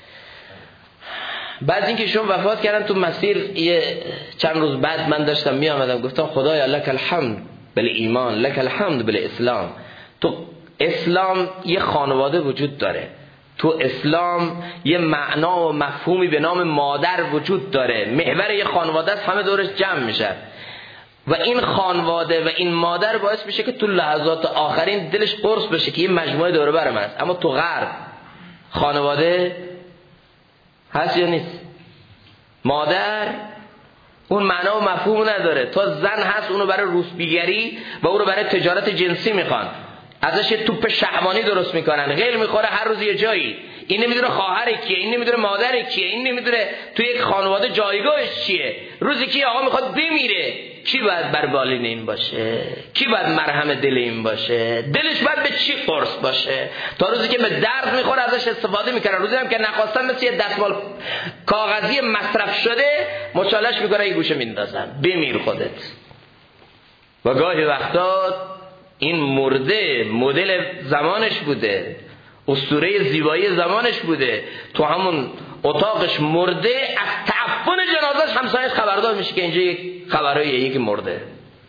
بعد اینکه شون وفات کردن تو مسیر چند روز بعد من داشتم میآمدم، گفتم خدایا لک الحمد بالایمان، لک الحمد بالاسلام. تو اسلام یه خانواده وجود داره، تو اسلام یه معنا و مفهومی به نام مادر وجود داره، محور یه خانواده است، همه دورش جمع میشن و این خانواده و این مادر باعث میشه که تو لحظات آخرین دلش قرص بشه که یه مجموعه دور بر من است. اما تو غرب خانواده هست یا نیست؟ مادر اون معنا و مفهوم نداره. تو زن هست اونو برای روسبیگری و اونو برای تجارت جنسی میخوان، ازش توپ شهوانی درست میکنن، غیر میخوره هر روز یه جایی. این نمیدونه خواهر کیه، این نمیدونه مادر کیه، این نمیدونه تو یک خانواده جایگاهش چیه. روزی که آقا میخواد بمیره، کی باید بر بالین این باشه؟ کی باید مرهم دل این باشه؟ دلش باید به چی قرص باشه؟ تا روزی که به درد میخوره ازش استفاده میکنه. روزی هم که نخواستن مثل یه دستمال کاغذی مصرف شده مچالش میکنه، یه گوشه میندازن، بمیر خودت. و گاهی وقتا این مرده مدل زمانش بوده، اسطوره زیبایی زمانش بوده، تو همون اتاقش مرده، از تعفن جنازش همسایش خبردار میشه که اینجا یک خبرایی یکی مرده.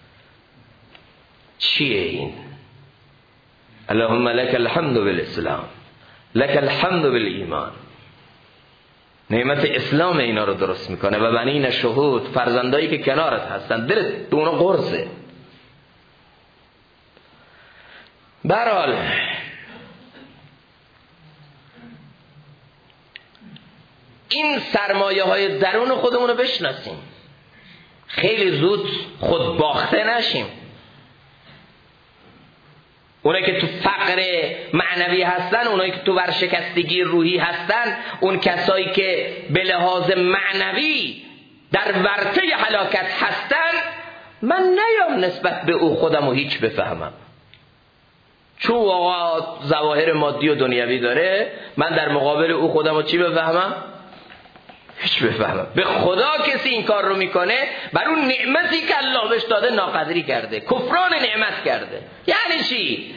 چیه این؟ اللهم لك الحمد بالاسلام، لك الحمد بالایمان. نعمت اسلام اینا رو درست میکنه و بنین شهود، فرزندایی که کنارت هستن، دلت به اونا قرصه. برحال این سرمایه های درون خودمون رو بشناسیم، خیلی زود خود باخته نشیم. اونایی که تو فقر معنوی هستن، اونایی که تو ورشکستگی روحی هستن، اون کسایی که به لحاظ معنوی در ورطه هلاکت هستن، من نیام نسبت به او خودم رو هیچ بفهمم، چون آقا ظواهر مادی و دنیوی داره، من در مقابل او خودم رو چی بفهمم؟ هیچ بفهمم. به خدا کسی این کار رو میکنه، بر اون نعمتی که الله بهش داده ناقدری کرده، کفران نعمت کرده. یعنی چی؟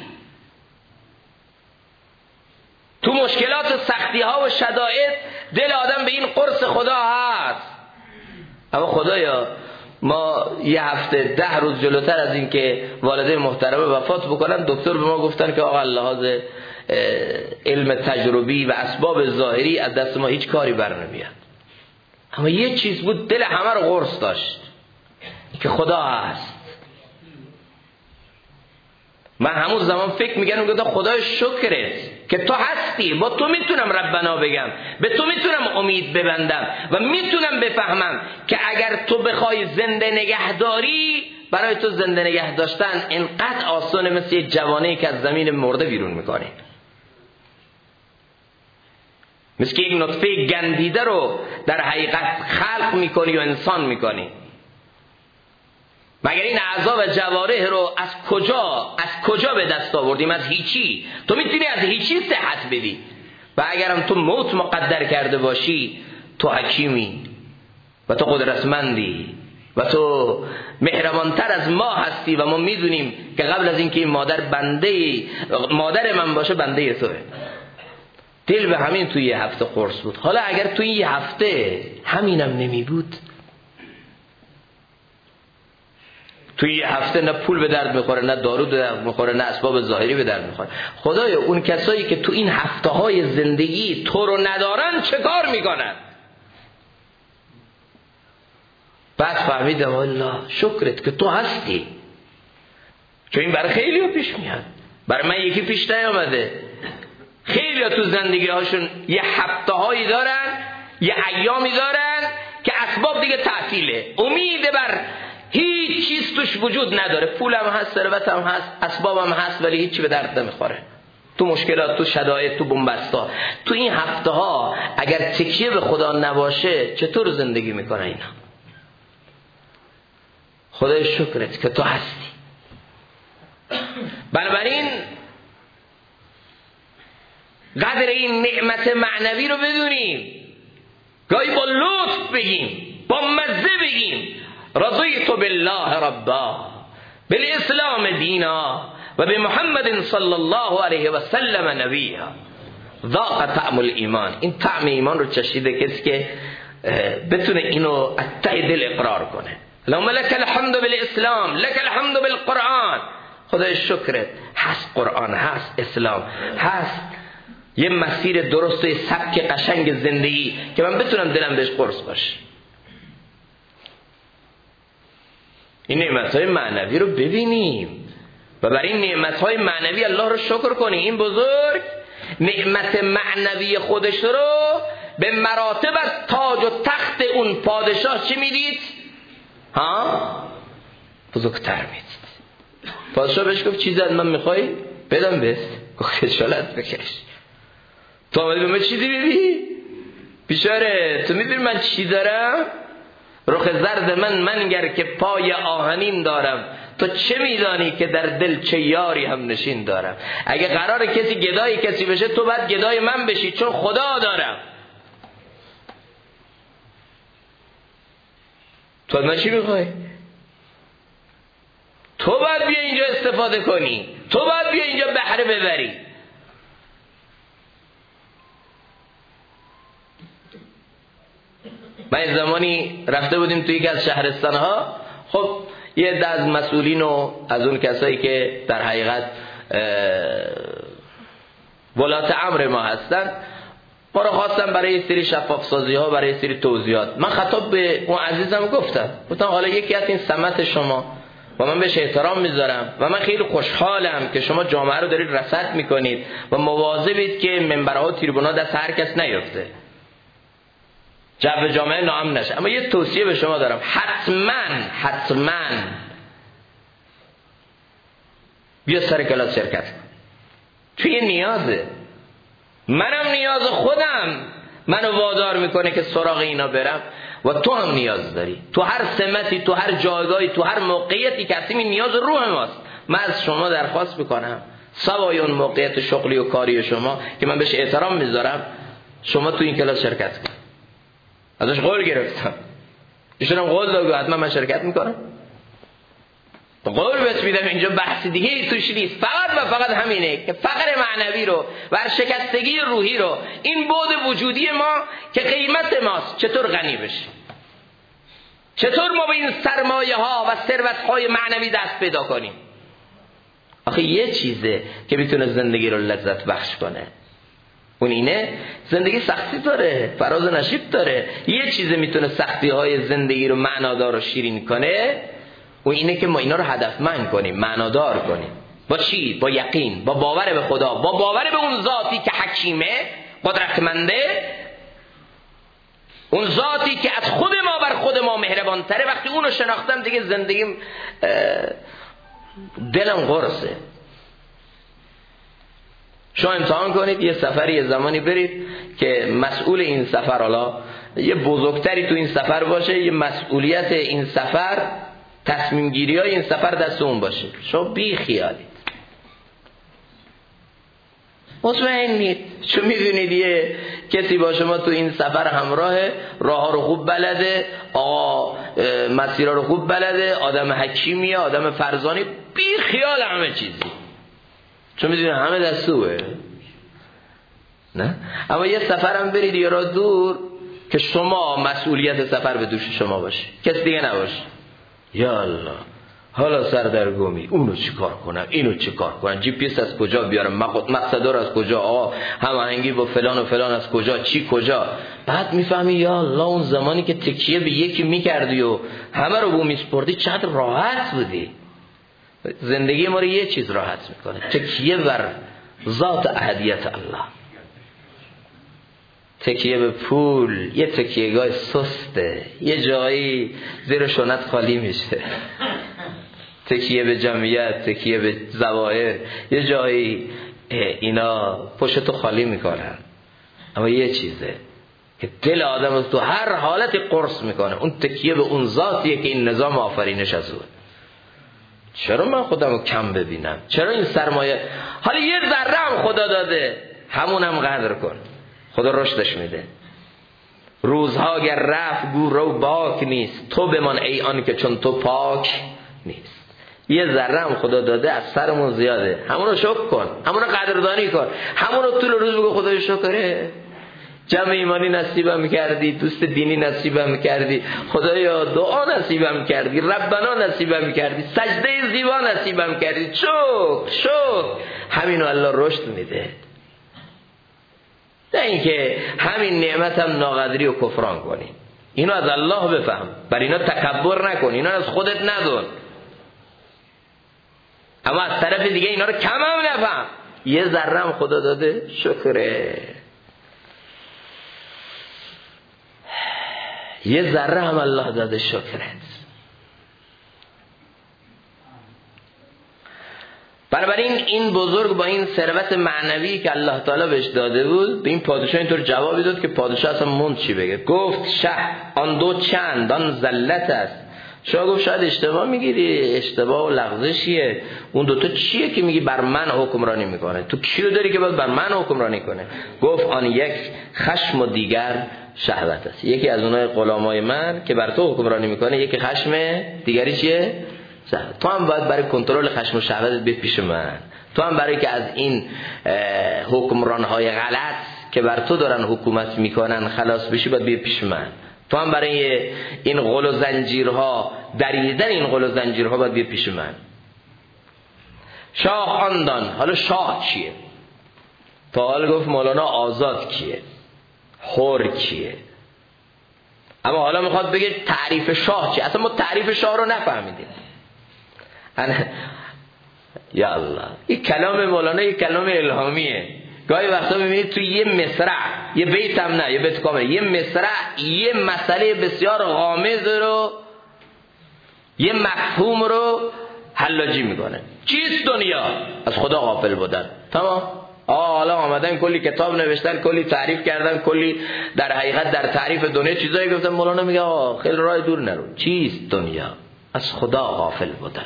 تو مشکلات و سختی ها و شدائد دل آدم به این قرص خدا هست. اما خدایا ما یه هفته 10 روز جلوتر از این که والده محترمه وفات بکنن، دکتر به ما گفتن که آقا لحاظ علم تجربی و اسباب ظاهری از دست ما هیچ کاری بر نمیاد. اما یه چیز بود دل همه رو قرص داشت که خدا هست. من همون زمان فکر میگردم خدای شکرت که تو هستی، با تو میتونم ربنا بگم، به تو میتونم امید ببندم و میتونم بفهمم که اگر تو بخوای زنده نگهداری، برای تو زنده نگه داشتن اینقدر آسانه مثل یک جوانه‌ای که از زمین مرده بیرون میکنی، مثل که یک نطفه گندیده رو در حقیقت خلق میکنی و انسان میکنی. مگر این اعضا و جوارح رو از کجا به دست آوردیم؟ از هیچی. تو میتونی از هیچی صحت بدی و اگرم تو موت مقدر کرده باشی، تو حکیمی و تو قدرتمندی و تو مهربانتر از ما هستی و ما میدونیم که قبل از اینکه این مادر من باشه بنده توه. دل به همین توی یه هفته قرص بود. حالا اگر توی یه هفته همینم نمی بود، توی یه هفته نه پول به درد میخوره، نه دارو به درد میخوره، نه اسباب ظاهری به درد میخوره. خدایا اون کسایی که تو این هفته های زندگی تو رو ندارن چه کار میکنن؟ بعد فهمیدم والله شکرت که تو هستی، چون این برای خیلی ها پیش میاد. برای من یکی پیش نیامده. خیلی ها تو زندگی هاشون یه هفته هایی دارن، یه ایامی دارن که اسباب دیگه تعطیله، امید بر هیچ چیز توش وجود نداره. پولم هست، ثروتم هست، اسبابم هست، ولی هیچی به درد نمیخوره. تو مشکلات، تو شدائد، تو بنبستا. تو این هفته ها اگر تکیه به خدا نباشه چطور زندگی میکنه اینا؟ خدای شکرت که تو هستی. بنابراین قدر این نعمت معنوی رو بدونیم، گاهی با لطف بگیم، با مزه بگیم رضیت بالله ربا بالاسلام دینا و بمحمد صلی الله علیه و سلم نبیا ذاق طعم الایمان. این طعم ایمان رو چشیده کسی که بتونه اینو از ته دل اقرار کنه. اللهم لك الحمد بالاسلام، لك الحمد بالقرآن. خدای شکرت هست، قرآن هست، اسلام هست، یه مسیر درست و یه سبک قشنگ زندگی که من بتونم دلم بهش قرص باشه. این نعمتهای معنوی رو ببینیم و برای این نعمتهای معنوی الله رو شکر کنیم. این بزرگ نعمت معنوی خودش رو به مراتب از تاج و تخت اون پادشاه چی میدید؟ بزرگتر میدید. پادشاه بهش گفت چیزی از من میخوای؟ بدم بهت. گفت خجالت بکش، تو آمدی به من چیزی بدی؟ بیچاره تو میدونی من چی دارم؟ رخ زرد منگر که پای آهنین دارم، تو چه میدانی که در دل چه یاری هم نشین دارم. اگه قرار کسی گدای کسی بشه تو باید گدای من بشی، چون خدا دارم. تو از من چی میخوای؟ تو باید بیا اینجا استفاده کنی، تو باید بیا اینجا بهره ببری. من زمانی رفته بودیم توی یکی از شهرستانها، خب یه عده از مسئولین و از اون کسایی که در حقیقت ولات امر ما هستن ما رو خواستن برای یه سری شفاف سازی ها، برای یه سری توضیحات. من خطاب به اون عزیزم گفتم حالا یکی از این سمت شما و من بهش احترام میذارم و من خیلی خوشحالم که شما جامعه رو دارید رصد میکنید و مواظبید که منبرها و تریبون‌ها دست هر کس نیفته، جو جامعه ناامن نشه. اما یه توصیه به شما دارم، حتما بیا سر کلاس شرکت کن. توی نیازه، منم نیاز خودم منو وادار میکنه که سراغ اینا برم و تو هم نیاز داری. تو هر سمتی، تو هر جایگاهی، تو هر موقعیتی که هستیم این نیاز روح ماست. من از شما درخواست میکنم سوای اون موقعیت شغلی و کاری شما که من بهش احترام میذارم، شما تو این کلاس شرکت کن. ازش قول گرفتم، ایشونم قول داد حتما من شرکت میکنم. قول بهت میدم اینجا بحث دیگه توش نیست، فقط و فقط همینه که فقر معنوی رو و شکستگی روحی رو، این بعد وجودی ما که قیمت ماست، چطور غنی بشیم، چطور ما به این سرمایه ها و ثروت های معنوی دست پیدا کنیم. آخه یه چیزه که میتونه زندگی رو لذت بخش کنه، اون اینه زندگی سختی داره، فراز و نشیب داره. یه چیزه میتونه سختی های زندگی رو معنادار و شیرین کنه، اون اینه که ما اینا رو هدفمند کنیم، معنادار کنیم. با چی؟ با یقین، با باور به خدا، با باور به اون ذاتی که حکیمه، قدرتمنده، اون ذاتی که از خود ما بر خود ما مهربان تره. وقتی اونو شناختم دیگه زندگیم دلم قرصه. شما امتحان کنید، یه سفری یه زمانی برید که مسئول این سفر، حالا یه بزرگتری تو این سفر باشه، یه مسئولیت این سفر تصمیم گیری های این سفر دست اون باشه. شما بی خیالید، مطمئنید، چون میدونید یه کسی با شما تو این سفر همراهه، راه ها رو خوب بلده، آقا مسیرها رو خوب بلده، آدم حکیمیه، آدم فرزانی، بی خیال همه چیزی، چون میدونید همه دستوه. نه؟ اما یه سفرم برید یه راه دور که شما مسئولیت سفر به دوش شما باشه، کس دیگه نباشه. یا الله، حالا سردرگمی، اونو چی کار کنم، اینو چی کار کنم، جی پی اس از کجا بیارم، مقصدار از کجا، آقا هماهنگی با فلان و فلان از کجا، چی کجا. بعد میفهمی یا الله اون زمانی که تکیه به یکی میکردی و همه رو بو میسپردی چقدر راحت بودی. زندگی ما رو یه چیز راحت میکنه، تکیه بر ذات احدیت الله. تکیه به پول یه تکیهگاه سسته، یه جایی زیر شونت خالی میشه. تکیه به جمعیت، تکیه به ظواهر، یه جایی اینا پشتو خالی میکنن. اما یه چیزه که دل آدم از تو هر حالت قرص میکنه، اون تکیه به اون ذاتیه که این نظام آفرینش از اون. چرا من خودمو کم ببینم؟ چرا این سرمایه، حالا یه ذره هم خدا داده، همونم قدر کن، خدا رشدش میده. روزها گر رفت گو رو باک نیست، تو بمان ای آن که چون تو پاک نیست. یه ذره هم خدا داده، از سرمون زیاده، همونو شکر کن، همونو قدردانی کن، همونو طول روز بگو خدای شکره. جمع ایمانی نصیبم کردی، دوست دینی نصیبم کردی، خدایا دعا نصیبم کردی، ربنا نصیبم کردی، سجده زیبا نصیبم کردی، شکر. همینو الله رشد میده. نه اینکه همین نعمت هم ناقدری و کفران کنی. اینو از الله بفهم، بر اینا تکبر نکن، اینا از خودت ندون. اما از طرف دیگه اینا رو کم هم نفهم. یه ذره هم خدا داده، شکره. یه ذره هم الله داده، شکرت. بنابراین این بزرگ با این ثروت معنوی که الله تعالی بهش داده بود، به این پادشاه اینطور جوابی داد که پادشاه اصلا موند چی بگه. گفت شه آن دو چند آن ذلت است. شاه گفت شاید اشتباه میگیری، اشتباه و لغزشیه. اون دوتا چیه که میگی بر من حکمرانی میکنه؟ تو کیو داری که باید بر من حکمرانی کنه؟ گفت آن یک خشم و دیگر شهوت است. یکی از اونای غلامای من که بر تو حکمرانی میکنه، یکی خشم، دیگری چیه؟ شهوت. تو هم باید برای کنترل خشم و شهوت به پیش من. تو هم برای که از این حکمرانهای غلط که بر تو دارن حکومت میکنن خلاص بشی، باید به پیش من. تو هم برای این غل و زنجیرها، دریدن این غل و زنجیرها باید به پیش من. شاه آندان. حالا شاه چیه؟ تا حال گفت مولانا آزاد کیه، حر کیه، اما حالا میخواد بگه تعریف شاه چیه. اصلا ما تعریف شاه رو نفهمیدیم. یا الله، این کلام مولانا یک کلام الهامیه. گاهی وقتا ببینید تو یه مصرع، یه بیت هم نه، یه بیت کامل، یه مصرع یه مسئله بسیار غامض رو، یه مفهوم رو حلاجی میکنه. چیست دنیا؟ از خدا غافل بودن. تمام. حالا آمدن کلی کتاب نوشتن، کلی تعریف کردن، کلی در حقیقت در تعریف دنیا چیزایی گفتن. مولانا میگه خیلی راه دور نرو. چیست دنیا؟ از خدا غافل بودن.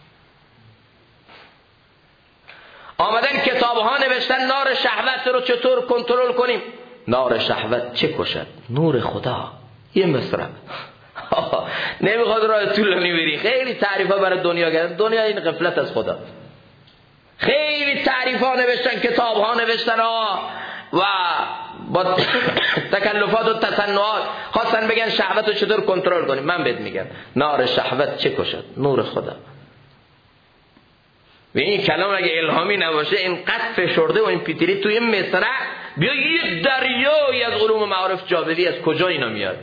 آمدن کتاب ها نوشتن نار شهوت رو چطور کنترل کنیم. نار شهوت چه کشد؟ نور خدا. یه مصرع. نمیخواد راه طولانی بری. خیلی تعریف ها برای دنیا کردن. دنیا این غفلت از خدا. خیلی تعریف ها نوشتن، کتاب ها نوشتن و با تکلفات و تصنعات خواستن بگن شهوت رو چطور کنترل کنیم. من بهت میگم نار شهوت چه کشد؟ نور خدا. و این کلام اگه الهامی نباشه، اینقدر فشرده و این پیتری توی مصرع، بیا یه دریایی از علوم معارف جابری از کجا اینا میاد؟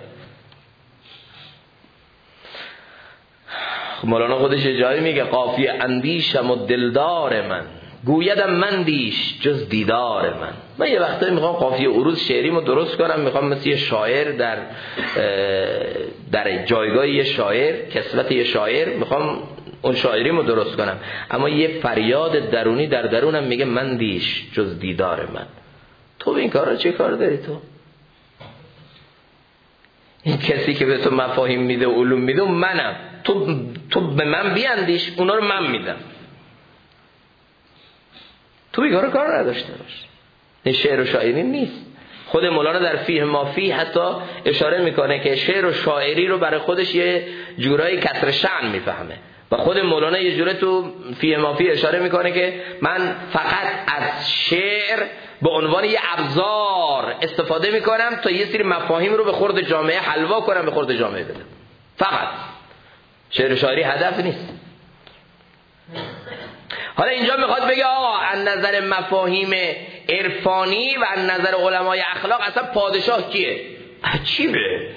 مولانا خودش جایی میگه قافیه اندیشم و دلدار من، گویدم مندیش جز دیدار من. من یه وقتایی میخوام قافیه عروض شعریمو درست کنم، میخوام مثل یه شاعر در جایگاه یه شاعر، کسوت یه شاعر، میخوام اون شاعریمو درست کنم، اما یه فریاد درونی در درونم میگه مندیش جز دیدار من. تو این کارا چه کار داری؟ تو این کسی که به تو مفاهیم میده و علوم میده منم. تو تو به من بیاندیش، اونا رو من میدم. تو بیگار کار نداشته باش. این شعر و شاعری نیست. خود مولانا در فیه ما فیه حتی اشاره میکنه که شعر و شاعری رو برای خودش یه جورایی کسر شأن میفهمه و خود مولانا یه جوره تو فیه ما فیه اشاره میکنه که من فقط از شعر به عنوان یه ابزار استفاده میکنم تا یه سری مفاهیم رو به خورد جامعه حلوا کنم، به خورد جامعه بدم. فقط شعر و شاعری هدف نیست. حالا اینجا میخواد بگه آقا از نظر مفاهیم عرفانی و از نظر علمای اخلاق اصلا پادشاه کیه؟ عجیبه.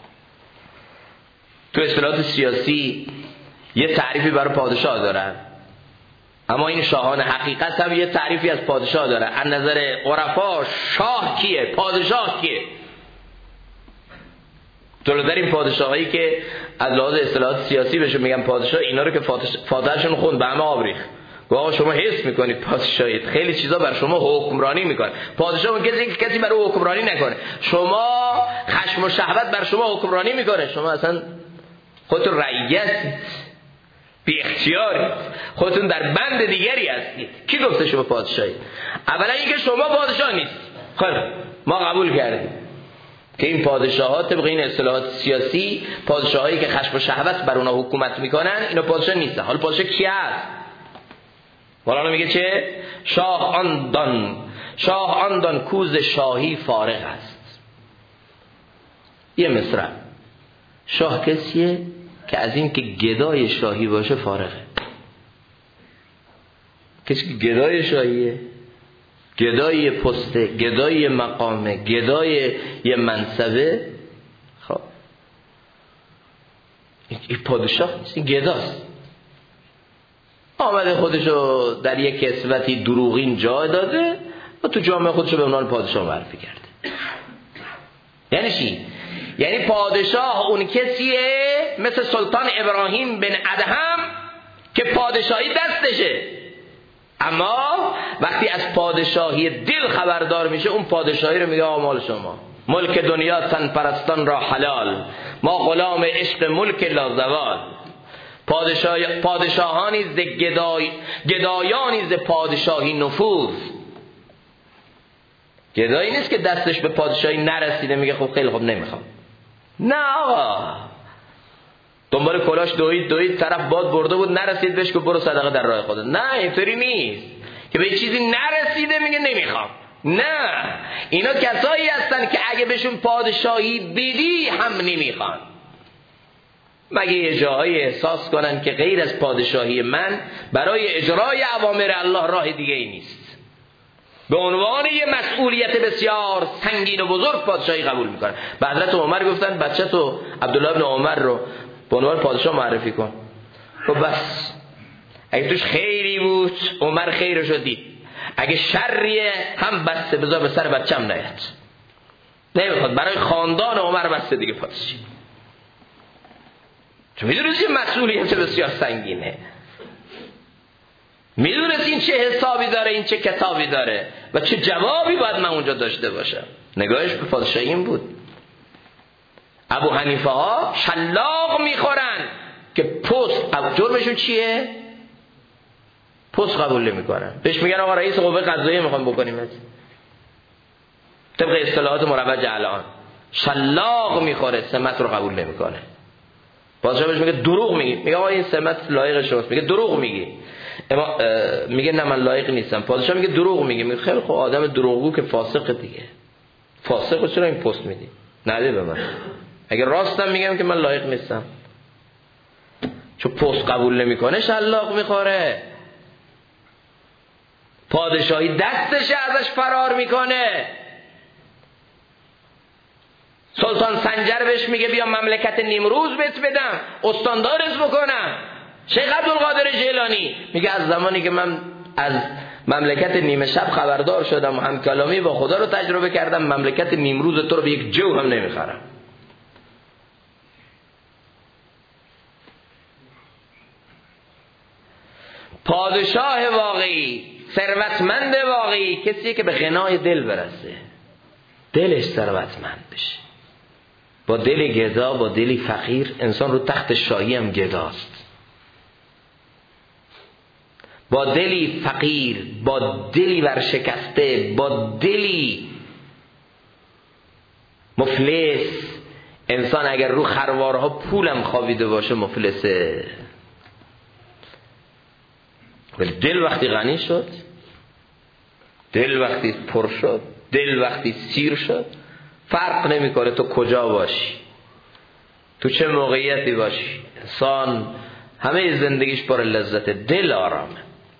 تو اصطلاحات سیاسی یه تعریفی برای پادشاه دارن، اما این شاهان حقیقت هم یه تعریفی از پادشاه دارن. از نظر عرفا شاه کیه؟ پادشاه کیه؟ جلوتر این پادشاهایی که از لحاظ اصطلاحات سیاسی بهشون میگن پادشاه، اینا رو که فاتحشون خوند به همه آبریخ. آقا شما حس میکنید پادشاهید، خیلی چیزا بر شما حکمرانی میکنه. پادشاه اون کسی برای حکمرانی نکنه. شما خشم و شهوت بر شما حکمرانی میکنه. شما اصلا خودتون رعیتید، بی اختیارید، خودتون در بند دیگری هستید. کی گفته شما پادشاهید؟ اولا اینکه شما پادشاه نیست. خب ما قبول کردیم که این پادشاهات طبق این اصطلاحات سیاسی، پادشاهایی که خشم و شهوت بر اونها حکومت میکنن، اینا پادشاه نیستن. حالا پادشاه کی هست؟ مولانا میگه چه؟ شاه آن دان کوز شاهی فارغ است. یه مصرع. شاه کسیه که از این که گدای شاهی باشه فارغه. کسی که گدای شاهیه، گدای پسته، گدای مقامه، گدای یه منصبه، خب این پادشاه نیست، این گداست. آمده خودشو در یک کسوتی دروغین جا داده و تو جامعه خودشو به عنوان پادشاه معرفی کرده. یعنی چی؟ یعنی پادشاه اون کسیه مثل سلطان ابراهیم بن ادهم که پادشاهی دستشه، اما وقتی از پادشاهی دل خبردار میشه، اون پادشاهی رو میگه مال شما. ملک دنیا تن پرستان را حلال، ما غلام عشق ملک لازوال. پادشاهانی ز گدایانی ز پادشاهی نفوذ. گدایی نیست که دستش به پادشاهی نرسیده میگه خب خیلی خوب نمیخوام. نه آقا، دنبال کلاش دوید طرف باد برده بود نرسید بهش که برو صدقه در راه خدا. نه اینطوری نیست که به چیزی نرسیده میگه نمیخوام. نه، اینا کسایی هستن که اگه بهشون پادشاهی بدی هم نمیخوان، مگه یه جاهایی احساس کنن که غیر از پادشاهی من برای اجرای اوامر الله راه دیگه ای نیست. به عنوان یه مسئولیت بسیار سنگین و بزرگ پادشاهی قبول میکنن. به حضرت عمر گفتن بچه تو عبدالله ابن عمر رو به عنوان پادشاه معرفی کن. خب بس اگه توش خیری بود عمر خیرشو دید، اگه شریه هم بسته، بذار به سر بچم نیاد. نمیخواد برای خاندان عمر بسته دیگه پادشاهی، چون میدونست این مسئولیت بسیار سنگینه، میدونست این چه حسابی داره، این چه کتابی داره و چه جوابی باید من اونجا داشته باشم. نگاهش به پادشاهی این بود. ابو حنیفه ها شلاق میخورن که پست، جرمشون چیه؟ پست قبول نمیکنن. بهش میگن آقا رئیس قوه قضاییه میخوام بکنیم. طبق اصطلاحات مروج الان شلاق میخوره، سمت رو قبول نمیکنه. پادشاه بهش میگه دروغ میگی. میگه آقا این سمت لایق شماست. میگه دروغ میگی. میگه نه من لایق نیستم. پادشاه میگه دروغ میگی. میگه خیلی خوب، آدم دروغگو که فاسق دیگه. فاسق چرا این پست میدی؟ نده به من. اگه راستم میگم که من لایق نیستم. چون پست قبول نمیکنه شلاق میخوره. پادشاهی دستشه ازش فرار میکنه. سلطان سنجر بهش میگه بیا مملکت نیمروز بهت بدم، استاندارت بکنم. شیخ عبدالقادر جیلانی میگه از زمانی که من از مملکت نیمه شب خبردار شدم و هم کلامی با خدا رو تجربه کردم، مملکت نیمروز تو رو به یک جو هم نمیخرم. پادشاه واقعی، ثروتمند واقعی کسیه که به غنای دل برسه، دلش ثروتمند بشه. با دل گدا، با دلی فقیر، انسان رو تخت شاهی هم گداست. با دلی فقیر، با دلی ورشکسته، با دلی مفلس. انسان اگر رو خروارها پولم خوابیده باشه مفلسه، ولی دل وقتی غنی شد، دل وقتی پر شد، دل وقتی سیر شد، فرق نمیکنه تو کجا باشی، تو چه موقعیتی باشی، انسان همه زندگیش پر لذت، دل آرامه.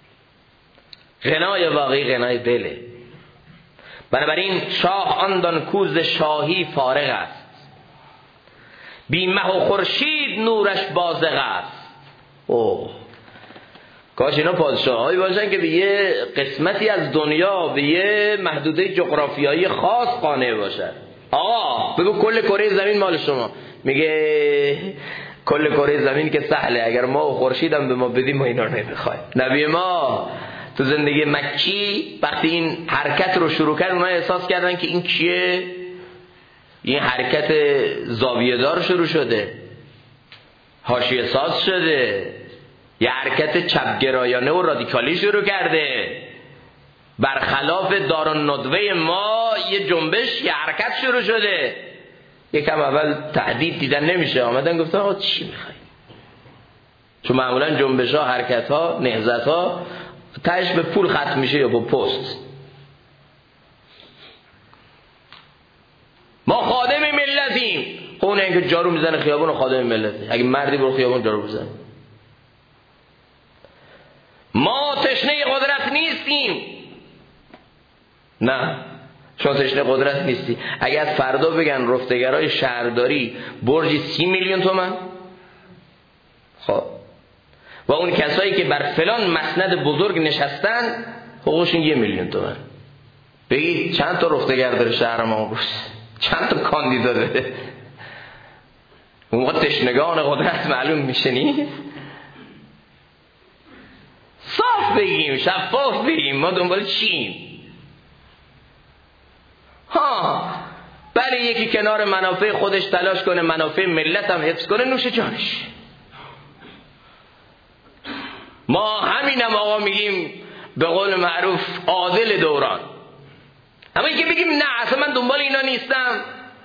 غنای واقعی غنای دله. بنابراین شاه آن دان کوز شاهی فارغ است، بی مه و خورشید نورش بازغ است. اوه، کاش اینا پادشاهایی باشن که به یه قسمتی از دنیا، به یه محدوده جغرافیایی خاص قانع باشن. آقا بگو کل کره زمین مال شما. میگه کل کره زمین که سهله، اگر ما و خورشیدم به ما بدیم ما اینا رو نمیخوایم. نبی ما تو زندگی مکی وقتی این حرکت رو شروع کرد، اونها احساس کردن که این کیه؟ این حرکت زاویه دار شروع شده، حاشیه ساز شده، یه حرکت چپگرایانه و رادیکالی شروع کرده، برخلاف دارالندوه ما یه جنبش، یه حرکت شروع شده. یکم اول تهدید دیدن نمیشه، آمدن گفتن آقا چی میخوایی؟ چون معمولا جنبش ها، حرکت ها، نهضت ها تهش به پول ختم میشه یا با پست. ما خادم ملتیم. خب اون اینکه جارو میزنه خیابون و خادم ملته، اگه مردی برو خیابون جارو بزن. ما تشنه قدرت نیستیم. نه، شما تشنه قدرت نیستی. اگه از فردا بگن رفتگرای شهرداری برجی 30 میلیون تومان، خب و اون کسایی که بر فلان مسند بزرگ نشستن حقوقشون 1 میلیون تومان، بگید چند تا رفتگر داره شهر ما روز، چند تا کاندیدا داره، اون موقع تشنگان قدرت معلوم میشه نیست؟ صاف بگیم، شفاف بگیم ما دنبال چیم. بله یکی کنار منافع خودش تلاش کنه منافع ملت هم حفظ کنه، نوش جانش. ما همینم آقا میگیم به قول معروف عادل دوران. اما اینکه بگیم نه اصلا من دنبال اینا نیستم،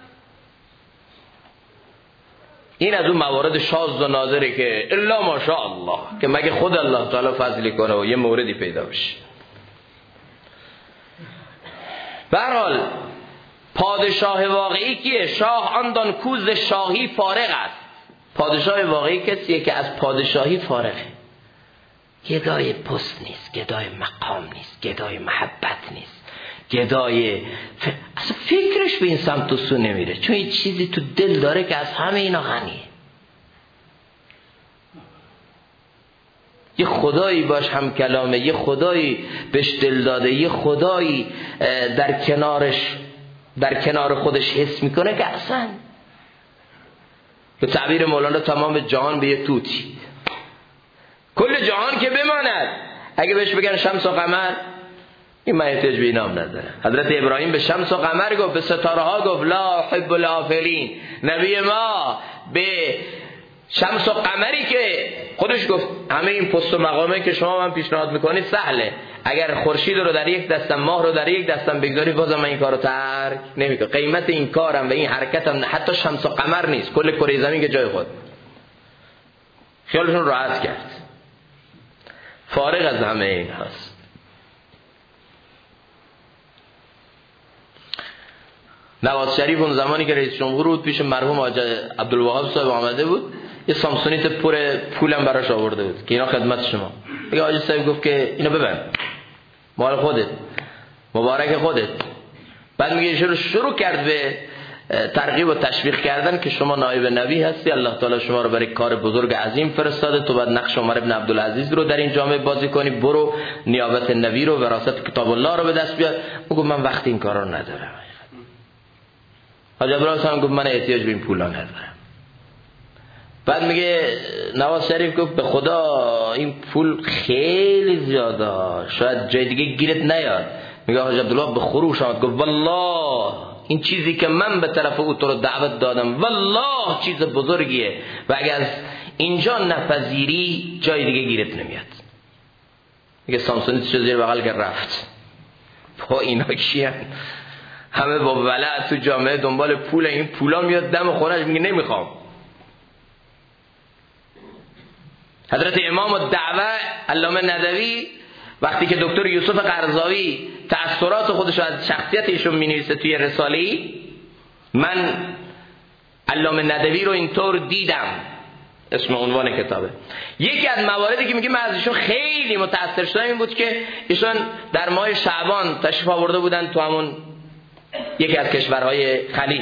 این از اون موارد شاذ و نادره که الا ماشاءالله، که مگه خود الله تعالی فضلی کنه و یه موردی پیدا بشه. به هر حال پادشاه واقعی کیه؟ شاه آن دان کوز شاهی فارغ است. پادشاه واقعی کسیه که از پادشاهی فارغه، گدای پست نیست، گدای مقام نیست، گدای محبت نیست، گدای اصلا فکرش به این سمت و سو نمیره، چون یه چیزی تو دل داره که از همه اینا غنیه. یه خدایی باش هم کلامه، یه خدایی بهش دل داده، یه خدایی در کنار خودش حس میکنه که اصلا به تعبیر مولانا تمام جهان به یه توتی، کل جهان که بماند. اگه بهش بگن شمس و قمر، این من احتیاج به اینام نداره. حضرت ابراهیم به شمس و قمر گفت، به ستاره ها گفت لا احب الافلین. نبی ما به شمس و قمری که خودش گفت همه این پست و مقامه که شما من پیشنهاد میکنید سهله، اگر خورشید رو در یک دستم، ماه رو در یک دستم بگذاری بازم من این کارو ترک نمیکنم. قیمت این کارم و این حرکتم حتی شمس و قمر نیست، کل کره زمین که جای خود. خیالشون راحت کرد، فارغ از همه این هست. نواز شریف اون زمانی که رئیس جمهور بود پیش مرحوم حاج عبدالوهاب صاحب آمده بود، یه سامسونیت پر پولم براش آورده بود که اینا خدمت شما. دیگه حاج صاحب گفت که اینو ببند، مال خودت، مبارک خودت. بعد میگه شروع کرد به ترغیب و تشویق کردن که شما نایب نبی هستی، الله تعالی شما رو برای کار بزرگ عظیم فرستاده، تو بعد نقش عمر ابن عبدالعزیز رو در این جامعه بازی کنی، برو نیابت نبی رو، وراثت کتاب الله رو به دست بیار. میگه من وقت این کارا رو ندارم. حاج ابراهیم گفت من احتیاج به این پولا ندارم. بعد میگه نواز شریف گفت به خدا این پول خیلی زیاده، شاید جای دیگه گیرت نیاد. میگه حاج عبدالله به خروش آمد گفت والله این چیزی که من به طرف او تو رو دعوت دادم والله چیز بزرگیه و اگر از اینجا نپذیری جای دیگه گیرت نمیاد. میگه سامسونیتش زیر بغل که رفت. با اینا کیان؟ همه با ولع تو جامعه دنبال پول، این پولا میاد دم خونش میگه نمیخوام. حضرت امام الدعوه علامه ندوی وقتی که دکتر یوسف قرضاوی تأثیرات خودش از شخصیت ایشون مینویسه توی رساله‌ای، من علامه ندوی رو اینطور دیدم، اسم عنوان کتابه. یکی از مواردی که میگه من از ایشون خیلی متأثر شدم این بود که ایشون در ماه شعبان تشریف آورده بودن تو همون یکی از کشورهای خلیج.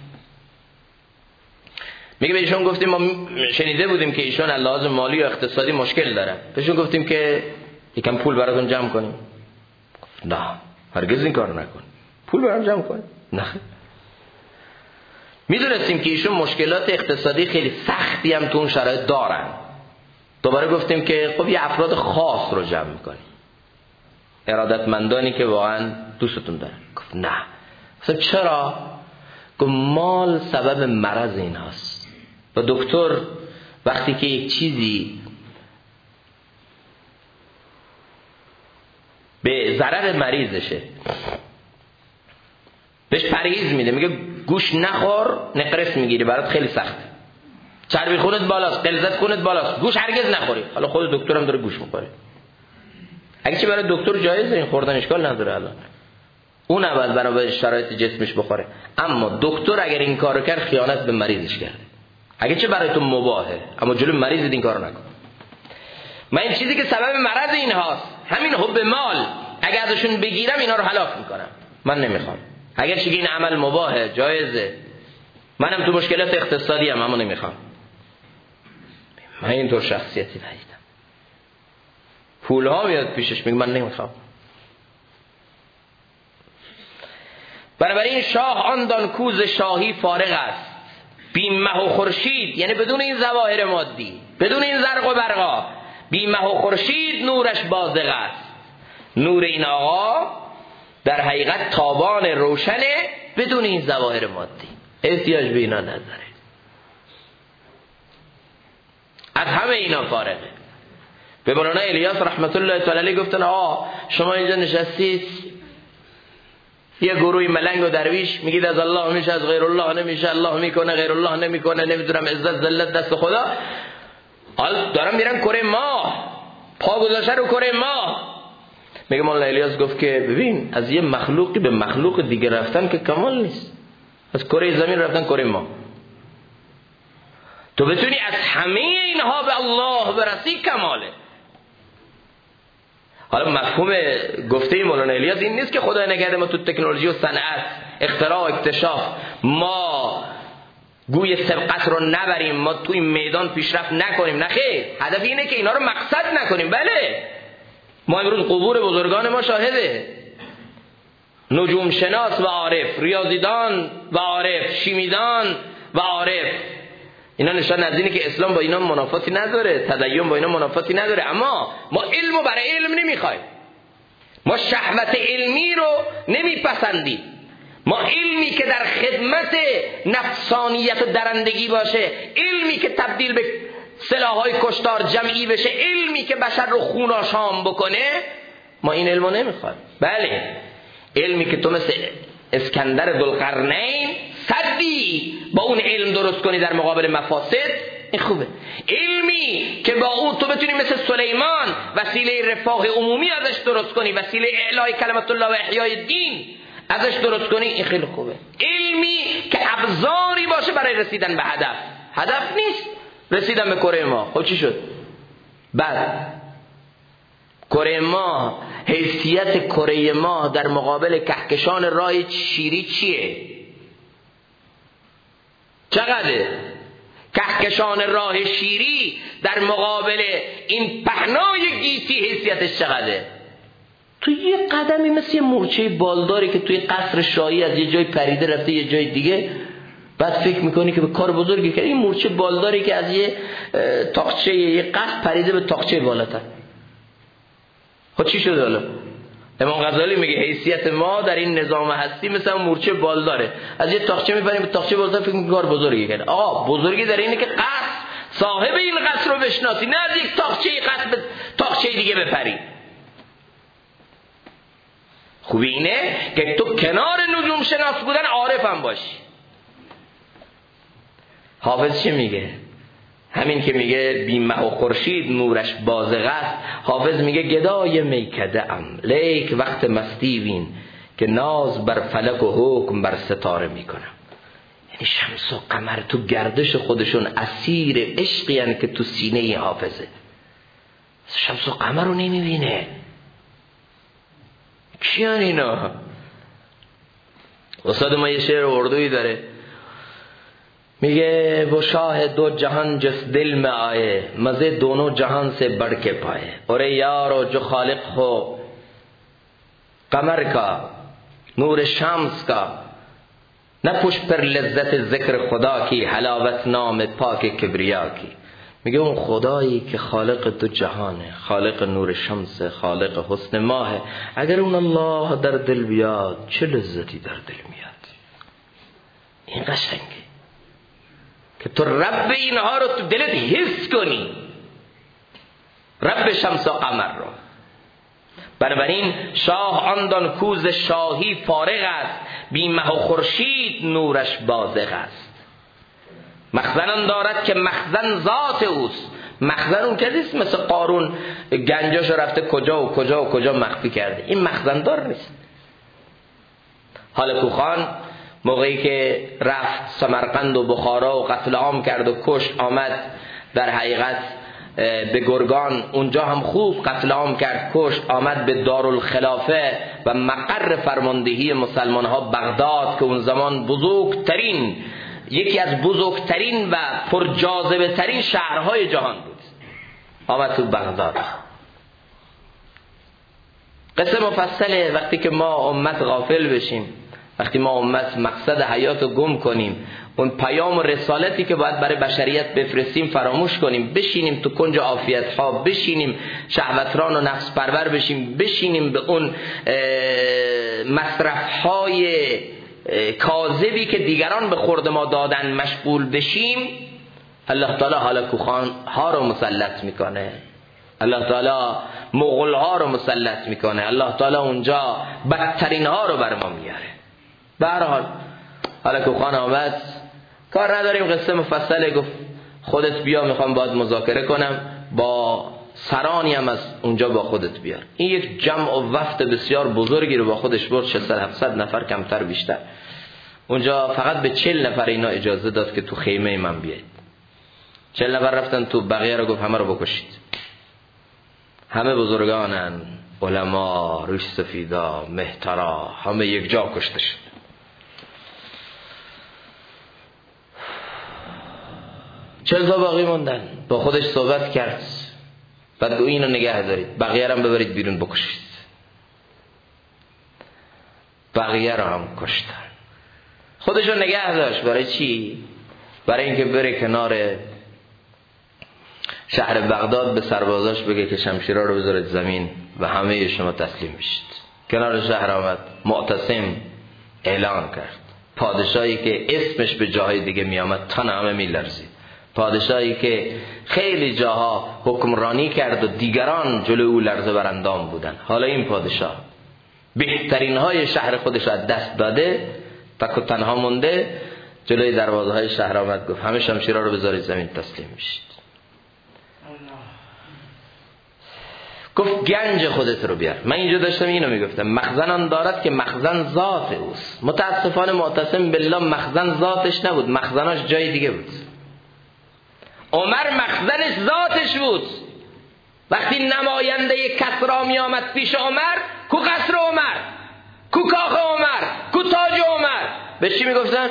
میگه به ایشون گفتیم ما شنیده بودیم که ایشون از لحاظ مالی و اقتصادی مشکل داره، بهشون گفتیم که یکم پول براتون جمع کنیم. نه هرگز این کار نکن، پول برام جمع کن. نه. میدونستیم که ایشون مشکلات اقتصادی خیلی سختی هم تو اون شرایط دارن. دوباره گفتیم که خب یه افراد خاص رو جمع میکنیم، ارادتمندانی که واقعا دوستتون دارن. گفت نه. اصلا چرا؟ گفت مال سبب مرض این هست و دکتر وقتی که یک چیزی به ضرر مریضشه بهش پرهیز میده، میگه گوش نخور نقرس میگیری برات خیلی سخته، چربی خونت بالاست، غلظت خونت بالاست، گوش هرگز نخوری. حالا خود دکترم داره گوش میخوره. اگه چه برای دکتر جایزه این خوردن، اشکال نداره، الان اون اول برای شرایط جسمش بخوره. اما دکتر اگر این کارو کرد خیانت به مریضش کرده. اگه چه برای تو مباهه، اما جلوی مریض این کارو نکن. من این چیزی که سبب مرض این هاست، همین حب مال، اگه ازشون بگیرم اینا رو هلاک میکنم، من نمیخوام. اگر چه این عمل مباهه، جایزه، منم تو مشکلات اقتصادی ام اما نمیخوام. من اینطور شخصیتی ندیدم. پول ها میاد پیشش میگه من نمیخوام. بنابراین شاه آن دان کوز شاهی فارغ است، بی مه و خورشید، یعنی بدون این ظواهر مادی، بدون این زرق و برقا، بی مه و خورشید نورش بازغ است. نور این آقا در حقیقت تابان روشنه بدون این ظواهر مادی، احتیاج به اینا نداره، از همه اینا فارغه. به مولانا الیاس رحمت الله تعالی علیه گفتن آقا شما اینجا نشستید یه گروهی ملنگ و درویش میگید از الله میشه از غیر الله نمیشه، الله میکنه غیر الله نمیکنه، نمیدونم عزت ذلت دست خدا. حالا دارم میرن کره ماه، پا گذاشته رو کره ماه. میگه مولانا الیاس گفت که ببین از یه مخلوقی به مخلوق دیگه رفتن که کمال نیست، از کره زمین رفتن کره ماه. تو بتونی از همه اینها به الله برسی کماله. حالا مفهوم گفته مولانا الیاس این نیست که خدا نگهده ما تو تکنولوژی و صنعت اختراع و اکتشاف ما گوی سبقت رو نبریم، ما تو این میدان پیشرفت نکنیم. نه خیر، هدف اینه که اینا رو مقصد نکنیم. بله ما امروز قبور بزرگان ما شاهده، نجوم شناس و عارف، ریاضیدان و عارف، شیمیدان و عارف، اینا نشان از اینه که اسلام با اینا منافاتی نداره، تدین با اینا منافاتی نداره. اما ما علمو برای علم نمیخوایم، ما شهوت علمی رو نمیپسندیم، ما علمی که در خدمت نفسانیت و درندگی باشه، علمی که تبدیل به سلاح‌های کشتار جمعی بشه، علمی که بشر رو خوناشام بکنه، ما این علمو نمیخوایم. بله علمی که تو مثل اسکندر ذوالقرنین صدی با اون علم درست کنی در مقابل مفاسد، این خوبه. علمی که با اون تو بتونی مثل سلیمان وسیله رفاه عمومی ازش درست کنی، وسیله اعلای کلمت الله و احیای دین ازش درست کنی، این خیلی خوبه. علمی که ابزاری باشه برای رسیدن به هدف. هدف نیست رسیدن به کره ماه. خب چی شد؟ بعد کره ماه، حیثیت کره ماه در مقابل کهکشان راه شیری چیه؟ چقدره؟ کهکشان راه شیری در مقابل این پهنای گیتی حیثیتش چقدره؟ تو یه قدمی مثل یه مورچه بالداری که توی قصر شاهی از یه جای پریده رفته یه جای دیگه، بعد فکر میکنی که به کار بزرگی کرد. این مورچه بالداری که از یه تاقچه یه قصر پریده به تاقچه بالاتر. خب چی شد حالا؟ امام غزالی میگه حیثیت ما در این نظام هستی مثلا مورچه بالداره، از یه تاقچه میبریم به تاقچه بالدار، فکر میکنی کار بزرگی کرد. آقا بزرگی در اینه که قصر صاحب این قصر رو بشناسی، نه از یک تاقچه قصر به تاقچه دیگه بپری. خوبی اینه که تو کنار نجوم شناس بودن عارف هم باشی. حافظ چه میگه؟ همین که میگه بی مه و خورشید نورش بازغ است، حافظ میگه گدای میکده ام لیک وقت مستی وین که ناز بر فلک و حکم بر ستاره میکنم. یعنی شمس و قمر تو گردش خودشون اسیر عشقی هن که تو سینه حافظه. شمس و قمر رو نمیبینه. کیان اینا؟ استاد ما یه شعر اردویی داره میگه وہ شاہ دو جہان جس دل میں آئے مزے دونوں جہان سے بڑھ کے پائے اور یارو جو خالق ہو قمر کا نور شمس کا نہ پوش پر لذت ذکر خدا کی حلاوت نام پاک کبریا کی. میگه اون خدایی که خالق دو جهانه، خالق نور شمس، خالق حسن ماه، اگر اون الله در دل بیاد چه لذتی در دل میاد. این قشنگه که تو رب اینها رو تو دلت حس کنی، رب شمس و قمر رو. بنابراین شاه آندان کوز شاهی فارغ است، بی مه و خورشید نورش بازغ است. مخزن دارد که مخزن ذات اوست. مخزن اون کسی است مثل قارون گنجاشو رفته کجا و کجا و کجا مخفی کرده، این مخزن دار نیست. هالکو خان موقعی که رفت سمرقند و بخارا و قتل عام کرد و کشت، آمد در حقیقت به گرگان، اونجا هم خوب قتل عام کرد، کشت، آمد به دارالخلافه و مقر فرماندهی مسلمان ها بغداد که اون زمان بزرگترین، یکی از بزرگترین و پرجاذبه ترین شهرهای جهان بود. آمد تو بغداد. قصه مفصله. وقتی که ما امت غافل بشیم، وقتی ما امت مقصد حیات رو گم کنیم، اون پیام و رسالتی که باید برای بشریت بفرستیم فراموش کنیم، بشینیم تو کنج عافیت ها، بشینیم شهوتران و نفس پرور بشیم، بشینیم به اون مصرف های کاذبی که دیگران به خورد ما دادن مشغول بشیم، الله تعالی هلاکوخان ها رو مسلط میکنه، الله تعالی مغول ها رو مسلط میکنه، الله تعالی اونجا بدترین ها رو بر ما میاره. به هر حال هلاکوخان آمد، کار نداریم قصه مفصله، گفت خودت بیا میخوام باید مذاکره کنم، با سرانی هم از اونجا با خودت بیار. این یک جمع و وفد بسیار بزرگی رو با خودش برد، 600-700 نفر کمتر بیشتر. اونجا فقط به 40 نفر اینا اجازه داد که تو خیمه من بیایید. 40 نفر رفتن تو، بقیه رو گفت همه رو بکشید. همه بزرگانن، علما، ریش سفیدا، مهترا، همه یک جا کشته شد. چند تا باقی موندن. با خودش صحبت کرد، بعد گو اینو نگه دارید، بقیه رو هم ببرید بیرون بکشید. بقیه رو هم کشتن. خودش رو نگه داشت. برای چی؟ برای اینکه بره کنار شهر بغداد به سربازاش بگه که شمشیرها رو بذارید زمین و همه شما تسلیم میشید. کنار شهر آمد، معتصم اعلان کرد. پادشاهی که اسمش به جاهای دیگه می آمد تن همه می لرزید. پادشاهی که خیلی جاها حکمرانی کرد و دیگران جلوی او لرزه بر اندام بودن، حالا این پادشاه بهترین های شهر خودش از دست داده، تک و تنها مونده، جلوی دروازه های شهر آمد، گفت همه شمشیرها رو بذارید زمین تسلیم میشید. گفت گنج خودت رو بیار. من اینجا داشتم اینو میگفتم، مخزن دارد که مخزن ذات اوست. متاسفانه معتصم بالله مخزن ذاتش نبود، مخزناش جای دیگه بود. عمر مخزنش ذاتش بود. وقتی نماینده کسرا می آمد پیش عمر، کو قصر عمر، کو کاخ عمر، کو تاج عمر، به چی می گفتن؟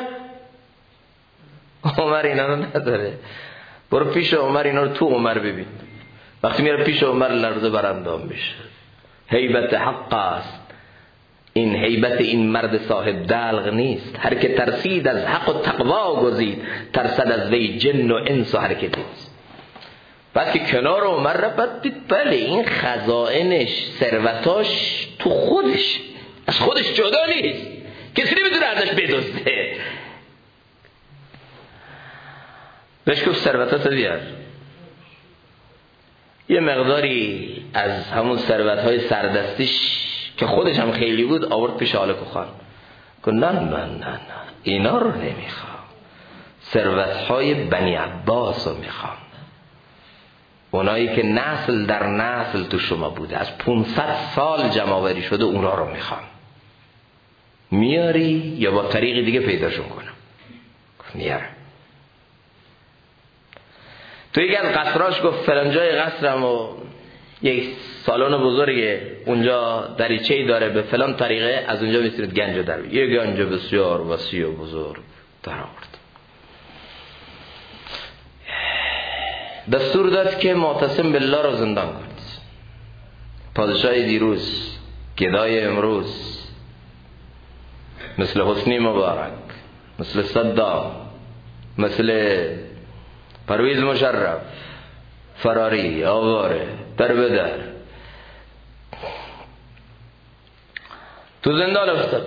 عمر اینا رو نداره، برو پیش عمر اینا رو تو عمر ببین. وقتی میره پیش عمر لرزه بر اندام میشه. هیبت حق است. این هیبت این مرد صاحب دلغ نیست. هر که ترسید از حق و تقوا گزید، ترسد از وی جن و انس و هر که دید. بعد که کنار عمر رفت دید بله این خزائنش، ثروتاش تو خودش، از خودش جدا نیست، کسی نمیتونه ازش بدزده. بهش گفت ثروتات بیار. یه مقداری از همون ثروت‌های سردستیش که خودش هم خیلی بود آورد پیش آل کوخان. گفت نه نه نه نه اینا رو نمیخوام، ثروت‌های بنی عباس رو میخوام، اونایی که نسل در نسل تو شما بوده، از 500 سال جمع‌آوری شده، اونا رو میخوام. میاری یا با طریق دیگه پیداشون کنم؟ گفت میارم. تو یک از قصراش گفت فلان جای قصرم و یک سالن بزرگه اونجا دریچه‌ای داره، به فلان طریقه از اونجا میتونید گنج در بیارید. یک گنج بسیار وسیع و بزرگ در آورد. دستور داد که معتصم بالله رو زندان کنید. پادشاه دیروز، گدای امروز، مثل حسنی مبارک، مثل صدام، مثل پرویز مشرف، فراری، آواره، در بدر تو زندان افتاد.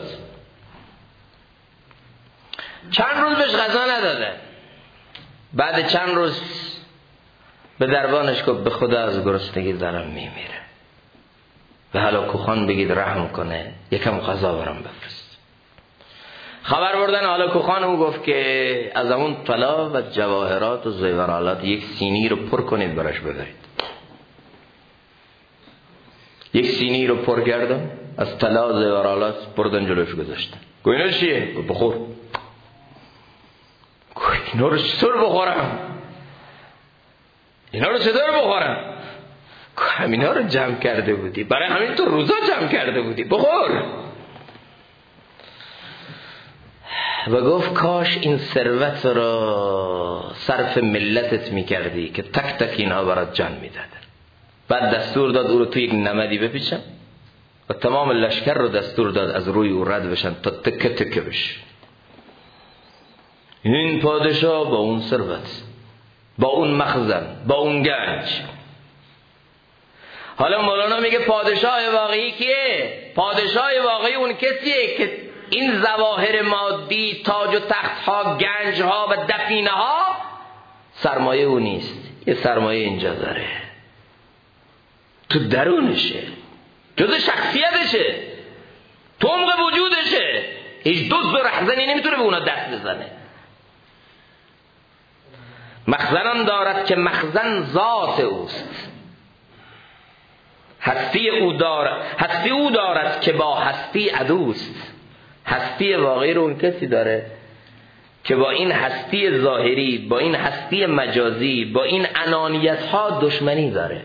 چند روز بهش غذا نداده. بعد چند روز به دربانش گفت به خدا از گرسنگی دارم میمیره، به حالا کوخان بگید رحم کنه یکم غذا برام بفرست. خبر بردن حالا کوخان او گفت که از اون طلا و جواهرات و زیورالات یک سینی رو پر کنید براش ببرید. یک سینی رو پر کردم از طلا و زیورالات، بردن جلوش گذاشتن. گفت اینا چیه؟ گفت بخور. گفت اینا رو چطور بخورم؟ اینا رو چطور بخورم؟ همینا رو جمع کرده بودی، برای همین تو روزا جمع کرده بودی، بخور. و گفت کاش این ثروت را صرف ملتت میکردی که تک تک اینها برات جان میدادن. بعد دستور داد او رو توی یک نمدی بپیچن و تمام لشکر رو دستور داد از روی او رد بشن تا تکه تکه بشه. این پادشاه با اون ثروت، با اون مخزن، با اون گنج. حالا مولانا میگه پادشاه واقعی کیه؟ پادشاه واقعی اون کسیه که این ظواهر مادی، تاج و تخت ها، گنج ها و دفینه ها سرمایه او نیست. یه سرمایه اینجا داره، تو درونشه، جز شخصیتشه، تو عمق وجودشه. هیچ دزد و رهزنی نمیتونه به اونا دست بزنه. مخزنان دارد که مخزن ذات اوست، هستی او دارد که با هستی عدوست. هستی واقعی رو اون کسی داره که با این هستی ظاهری، با این هستی مجازی، با این انانیت ها دشمنی داره.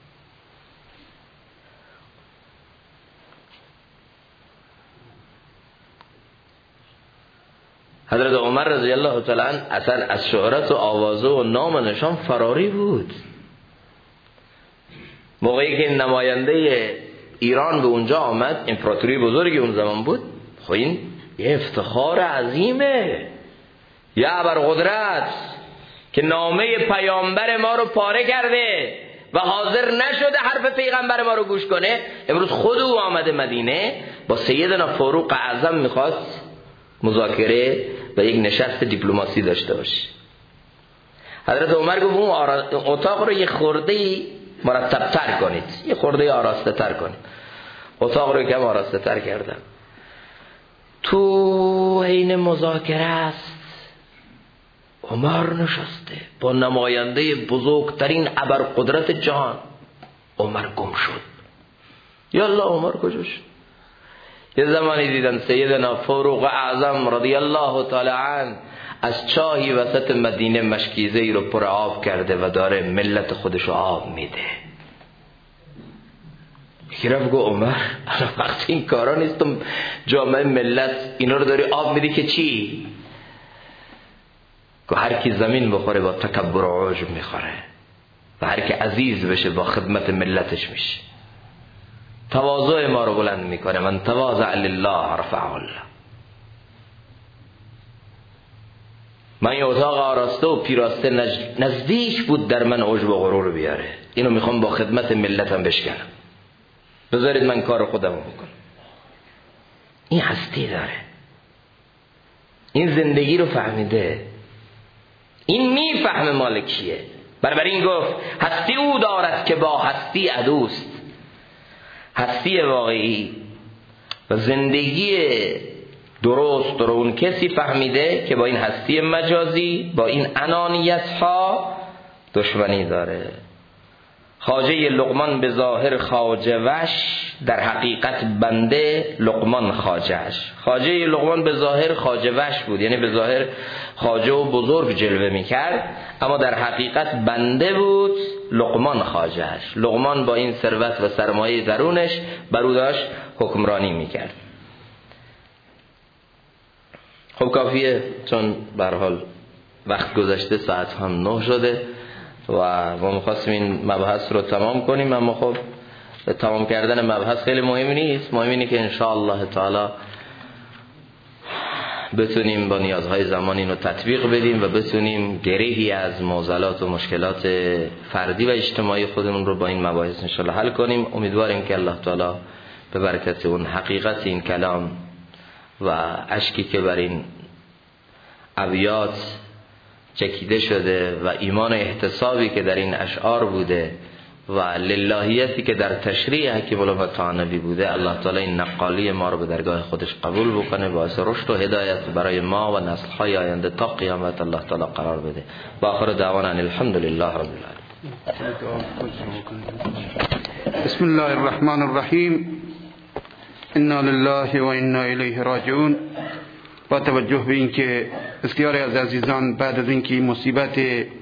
حضرت عمر رضی الله تعالی عنه اصلا از شهرت و آوازه و نام و نشان فراری بود. موقعی که نماینده ایران به اونجا آمد، امپراتوری بزرگی اون زمان بود، خب این یه افتخار عظیمه، یه ابرقدرت که نامه پیامبر ما رو پاره کرده و حاضر نشده حرف پیغمبر ما رو گوش کنه. امروز خود او آمده مدینه با سیدنا فاروق اعظم میخواست مذاکره و یک نشست دیپلماسی داشته باشه. حضرت عمر گفت اون اتاق رو یه خورده مرتب تر کنید، یه خورده آراسته تر کنید. اتاق رو کم آراسته تر کردم. تو حین مذاکره است عمر نشسته با نماینده بزرگترین ابرقدرت جهان. عمر گم شد. یالله عمر کجا شد؟ یه زمانی دیدن سیدنا فاروق اعظم رضی الله تعالی عنه از چاهی وسط مدینه مشکیزه ای رو پر آب کرده و داره ملت خودشو آب میده. یکی رفت گفت عمر الان وقت این کارا نیستم، جامعه ملت اینا رو داری آب میدی که چی؟ که هر کی زمین بخوره با تکبر و عجب میخوره و هر کی عزیز بشه با خدمت ملتش میشه. تواضع ما رو بلند میکنه. من تواضع لله رفعه الله. من یه اتاق آراسته و پیراسته نزدیک بود در من عجب و غرور بیاره. اینو میخوام با خدمت ملتم بشکنم، بذارید من کار خودم رو بکنم. این هستی داره، این زندگی رو فهمیده، این میفهمه مالکیه. برای این گفت هستی او دارد که با هستی عدوست. هستی واقعی و زندگی درست رو اون کسی فهمیده که با این هستی مجازی، با این انانیت ها دشمنی داره. خواجه لقمان به ظاهر خواجه وش، در حقیقت بنده لقمان خواجهش. خواجه لقمان به ظاهر خواجه وش بود، یعنی به ظاهر خواجه و بزرگ جلوه میکرد، اما در حقیقت بنده بود لقمان خواجهش. لقمان با این ثروت و سرمایه درونش بر او داشت حکمرانی میکرد. خب کافیه، چون به هر حال وقت گذشته، ساعت هم 9 شده و ما می‌خواستیم این مبحث رو تمام کنیم، اما خب تمام کردن مبحث خیلی مهم نیست. مهم اینه که ان شاء الله تعالی بتونیم با نیازهای زمان اینو تطبیق بدیم و بتونیم گرهی از معضلات و مشکلات فردی و اجتماعی خودمون رو با این مباحث ان شاء الله حل کنیم. امیدواریم که الله تعالی به برکت اون حقیقت این کلام و اشکی که بر این ابیات چکیده شده و ایمان و احتسابی که در این اشعار بوده و للهیتی که در تشریع حکیم الامه بوده، الله تعالی این نقالی ما رو به درگاه خودش قبول بکنه، باعث رشد و هدایت برای ما و نسل‌های آینده تا قیامت الله تعالی قرار بده. با آخر دعوانا الحمد لله رب العالمین. بسم الله الرحمن الرحیم. انا لله و انا الیه راجعون. با توجه به اینکه بسیاری از عزیزان بعد از اینکه مصیبت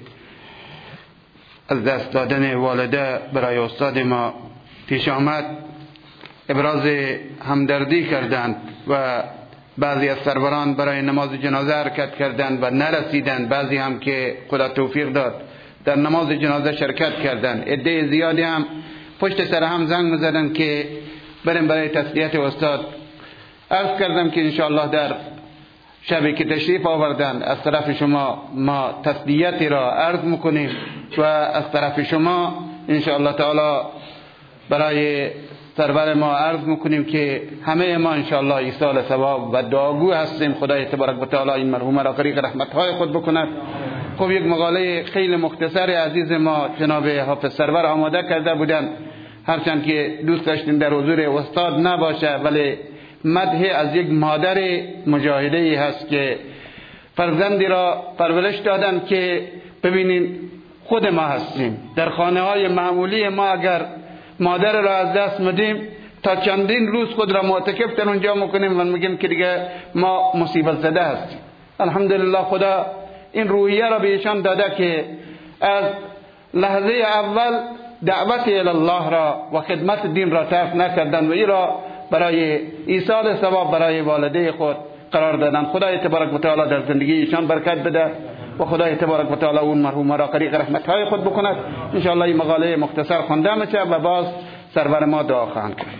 از دست دادن والده برای استاد ما پیش آمد، ابراز همدردی کردند و بعضی از سروران برای نماز جنازه حرکت کردند و نرسیدند، بعضی هم که خدا توفیق داد در نماز جنازه شرکت کردند. عده زیادی هم پشت سر هم زنگ می‌زدند که بریم برای تسلیت استاد. عرض کردم که انشاءالله در شبی که تشریف آوردن از طرف شما ما تسلیتی را عرض میکنیم و از طرف شما انشاءالله تعالی برای سرور ما عرض میکنیم که همه ما انشاءالله ایصال ثواب و دعاگو هستیم. خدای تبارک و تعالی این مرحوم را غریق رحمتهای خود بکند. خب یک مقاله خیلی مختصر عزیز ما جناب حافظ سرور آماده کرده بودن، هرچند که دوست داشتیم در حضور استاد نباشه، ولی مدح از یک مادر مجاهده ای هست که فرزندی را پرورش دادن که ببینین خود ما هستیم در خانه های معمولی ما، اگر مادر را از دست میدیم تا چندین روز خود را معتکف در اونجا میکنیم و میگیم که دیگه ما مصیبت زده هستیم. الحمدلله خدا این روحیه را به ایشان داده که از لحظه اول دعوت الله را و خدمت دین را ترک نکردن و این را برای ایصال ثواب برای والده خود قرار دادن. خدای تبارک و تعالی در زندگی ایشان برکت بده و خدای تبارک و تعالی اون مرحوم را غریق رحمتهای خود بکند. ان شاء الله این مقاله مختصر خوانده میشه و باز سرور ما دعا خواهند کرد.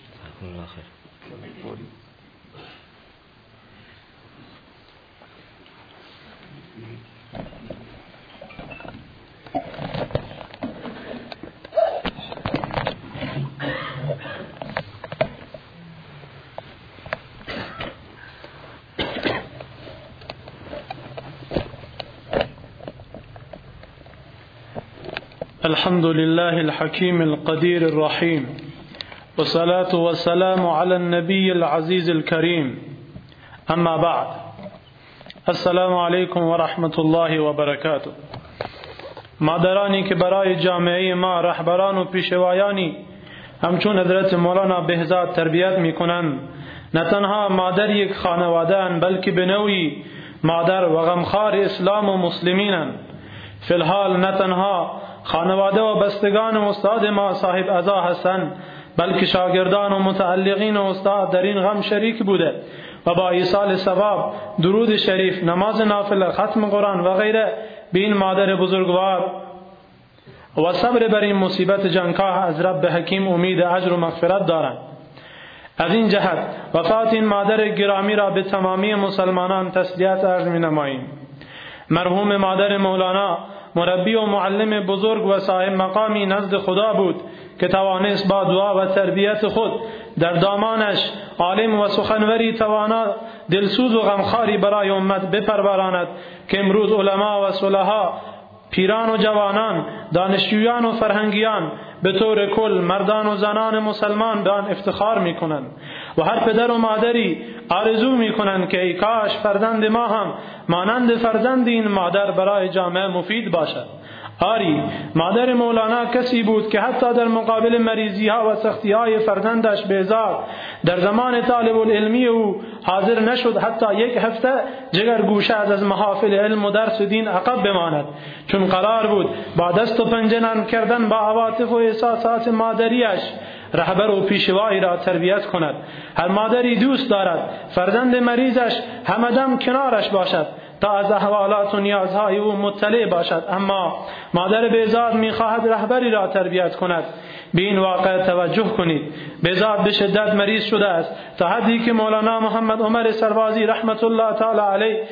الحمد لله الحكيم القدير الرحيم، والصلاة والسلام على النبي العزيز الكريم. اما بعد، السلام عليكم ورحمة الله وبركاته. مادرانی که برای جامعه ما رهبران و پیشوایانی همچون حضرت مولانا بهزاد تربیت میکنند، نه تنها مادر یک خانواده اند بلکه به نوعی مادر و غمخوار اسلام و مسلمینند. فی الحال نه تنها خانواده و بستگان استاد ما صاحب عزا هستند بلکه شاگردان و متعلقین و استاد در این غم شریک بوده و با ایصال ثواب، درود شریف، نماز نافله، ختم قرآن و غیره به این مادر بزرگوار و صبر بر این مصیبت جانکاه از رب حکیم امید اجر و مغفرت دارند. از این جهت وفات این مادر گرامی را به تمامی مسلمانان تسلیت عرض می‌نماییم. مرحوم مادر مولانا مربی و معلم بزرگ و صاحب مقامی نزد خدا بود که توانست با دعا و تربیت خود در دامانش عالم و سخنوری توانا دلسوز و غمخواری برای امت بپروراند که امروز علما و صلحا، پیران و جوانان، دانشجویان و فرهنگیان به طور کل مردان و زنان مسلمان به آن افتخار میکنند و هر پدر و مادری آرزو میکنند که ای کاش فرزند ما هم مانند فرزند این مادر برای جامعه مفید باشد. آری، مادر مولانا کسی بود که حتی در مقابل مریضی ها و سختی های فرزندش بهزاد در زمان طالب العلمی او حاضر نشد حتی یک هفته جگر گوشه از محافل علم و درس و دین عقب بماند، چون قرار بود با دست و پنجه نرم کردن با عواطف و احساسات مادریش رهبر و پیشوایی را تربیت کند. هر مادری دوست دارد فرزند مریضش همدم کنارش باشد تا از احوالات و نیازهای او مطلع باشد، اما مادر بیزاد می‌خواهد رهبری را تربیت کند. به این واقع توجه کنید. بیزاد به شدت مریض شده است تا حدی که مولانا محمد عمر سربازی رحمت الله تعالی علیه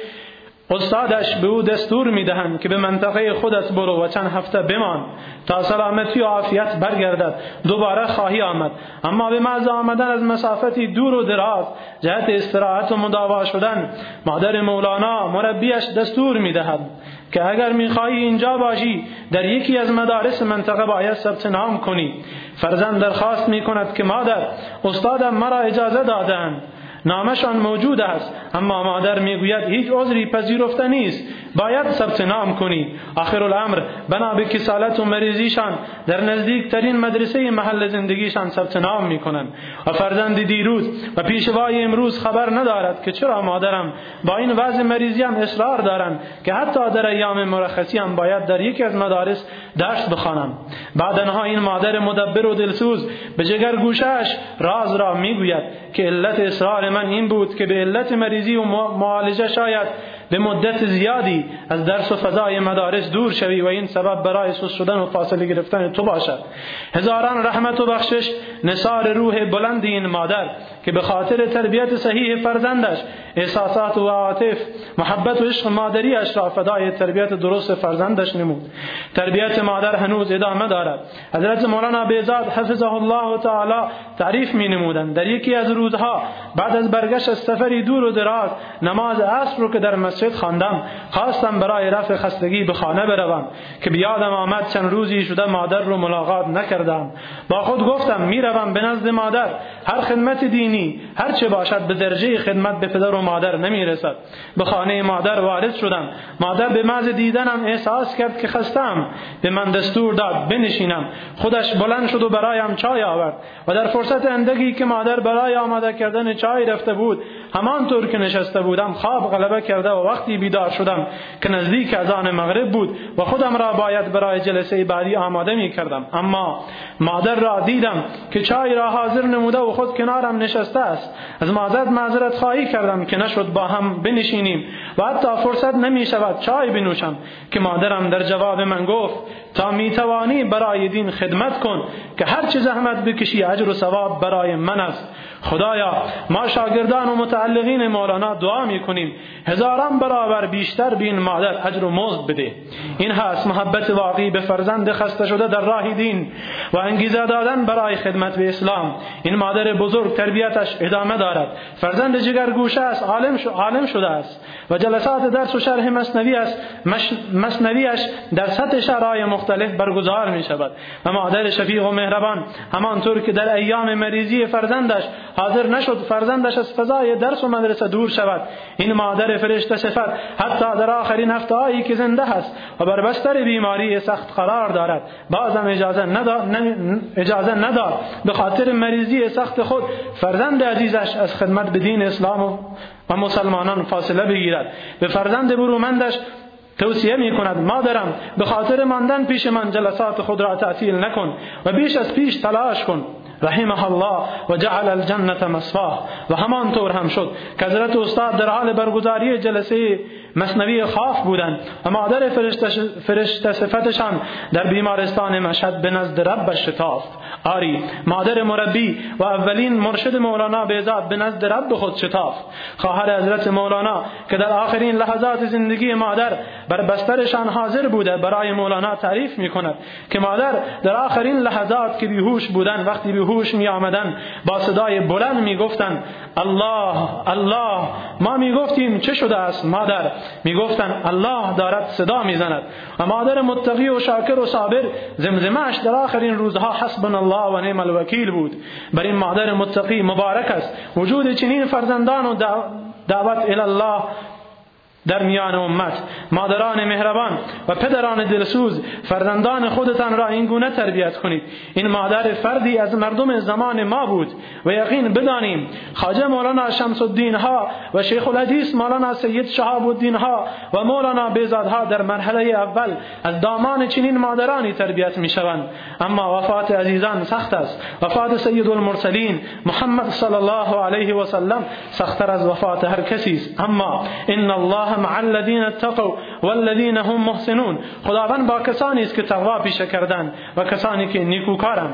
استادش به او دستور میدهند که به منطقه خودت برو و چند هفته بمان تا سلامتی و عافیت برگردد، دوباره خواهی آمد. اما به محض آمدن از مسافتی دور و دراز جهت استراحت و مداوا شدن، مادر مولانا مربیش دستور میدهد که اگر میخواهی اینجا باشی در یکی از مدارس منطقه باید ثبت نام کنی. فرزند درخواست میکند که مادر، استادم مرا اجازه دادند، نامشان موجود است، اما مادر میگوید هیچ عذری پذیرفته نیست، باید ثبت نام کنی. آخر الامر بنا به کسالت و مریضیشان در نزدیکترین مدرسه محل زندگیشان ثبت نام میکنند و فرزند دیروز و پیشوای امروز خبر ندارد که چرا مادرم با این وضع مریضیم اصرار دارند که حتی در ایام مرخصی هم باید در یکی از مدارس درس بخوانم. بعدنها این مادر مدبر و دلسوز به جگر گوشه‌اش راز را میگوید که علت اصرار من این بود که به علت مریضی و معالجه شاید به مدت زیادی از درس و فضای مدارس دور شوی و این سبب برای سست شدن و فاصله گرفتن تو باشد. هزاران رحمت و بخشش نثار روح بلند این مادر که به خاطر تربیت صحیح فرزندش احساسات و عواطف، محبت و عشق مادریش را فدای تربیت درست فرزندش نمود. تربیت مادر هنوز ادامه دارد. حضرت مولانا بیزاد حفظه الله تعالی تعریف می نمودند در یکی از روزها بعد از برگشت از سفری دور و دراز نماز عصر رو که در مسجد خواندم، خواستم برای رفع خستگی به خانه بروم که بیادم آمد چند روزی شده مادر رو ملاقات نکردم. با خود گفتم میروم به نزد مادر، هر خدمت دینی هر چه باشد به درجه خدمت به پدر و مادر نمیرسد. به خانه مادر وارد شدم. مادر به محض دیدنم احساس کرد که خستم، به من دستور داد بنشینم. خودش بلند شد و برایم چای آورد و در فرصت اندکی که مادر برای آماده کردن چای رفته بود، همانطور که نشسته بودم خواب غلبه کرده و وقتی بیدار شدم که نزدیک اذان مغرب بود و خودم را باید برای جلسه بعدی آماده می کردم، اما مادر را دیدم که چای را حاضر نموده و خود کنارم نشسته است. از مادر معذرت خواهی کردم که نشد با هم بنشینیم و حتی فرصت نمی شود چای بنوشم که مادرم در جواب من گفت تا می توانی برای دین خدمت کن که هر چه زحمت بکشی اجر و ثواب برای من است. خدایا ما شاگردان و متعلقین مولانا دعا میکنیم هزاران برابر بیشتر به این مادر اجر و مزد بده. این هست محبت واقعی به فرزند خسته شده در راه دین و انگیزه دادن برای خدمت به اسلام. این مادر بزرگ تربیتش ادامه دارد. فرزند جگرگوشه است، عالم شده است و جلسات درس و شرح مثنویش در سطح شهرهای مختلف برگزار می شود و مادر شفیق و مهربان همانطور که در ایام مریضی فرزندش حاضر نشد فرزندش از فضای درس و مدرسه دور شود، این مادر فرشته صفت حتی در آخرین هفته‌هایی که زنده است و بر بستر بیماری سخت قرار دارد بازم اجازه نداد به خاطر مریضی سخت خود فرزند عزیزش از خدمت به دین اسلام و مسلمانان فاصله بگیرد. به فرزند برومندش توصیه می کند مادرم به خاطر ماندن پیش من جلسات خود را تعطیل نکن و بیش از پیش تلاش کن. رحمه الله و جعل الجنة مصواه. و همانطور هم شد که حضرت استاد در حال برگزاری جلسه مثنوی خاف بودند و مادر فرشته صفتشان در بیمارستان مشهد به نزد ربش شتافت. آری مادر مربی و اولین مرشد مولانا بیزاد به نزد رب خود شتافت. خواهر حضرت مولانا که در آخرین لحظات زندگی مادر بر بسترشان حاضر بوده برای مولانا تعریف می کند که مادر در آخرین لحظات که بیهوش بودن وقتی بیهوش می آمدن با صدای بلند می گفتند الله الله. ما می گفتیم چه شده است مادر؟ میگفتند الله دارد صدا میزند. و مادر متقی و شاکر و صابر زمزمه‌اش در آخرین روزها حسبنا الله و نعم الوکیل بود. بر این مادر متقی مبارک است وجود چنین فرزندان و دعوت الی الله در میان امت. مادران مهربان و پدران دلسوز، فرزندان خودتان را این گونه تربیت کنید. این مادر فردی از مردم زمان ما بود و یقین بدانیم خواجه مولانا شمس الدین ها و شیخ الحدیث مولانا سید شهاب الدین ها و مولانا بیزاد ها در مرحله اول از دامان چنین مادرانی تربیت می شوند. اما وفات عزیزان سخت است. وفات سید المرسلین محمد صلی الله علیه و سلم سخت‌تر از وفات هر کسی است. اما ان الله مع الذين اتقوا والذين هم محسنون. خداوند با کسانی است که تقوا پیشه کردند و کسانی که نیکوکارند.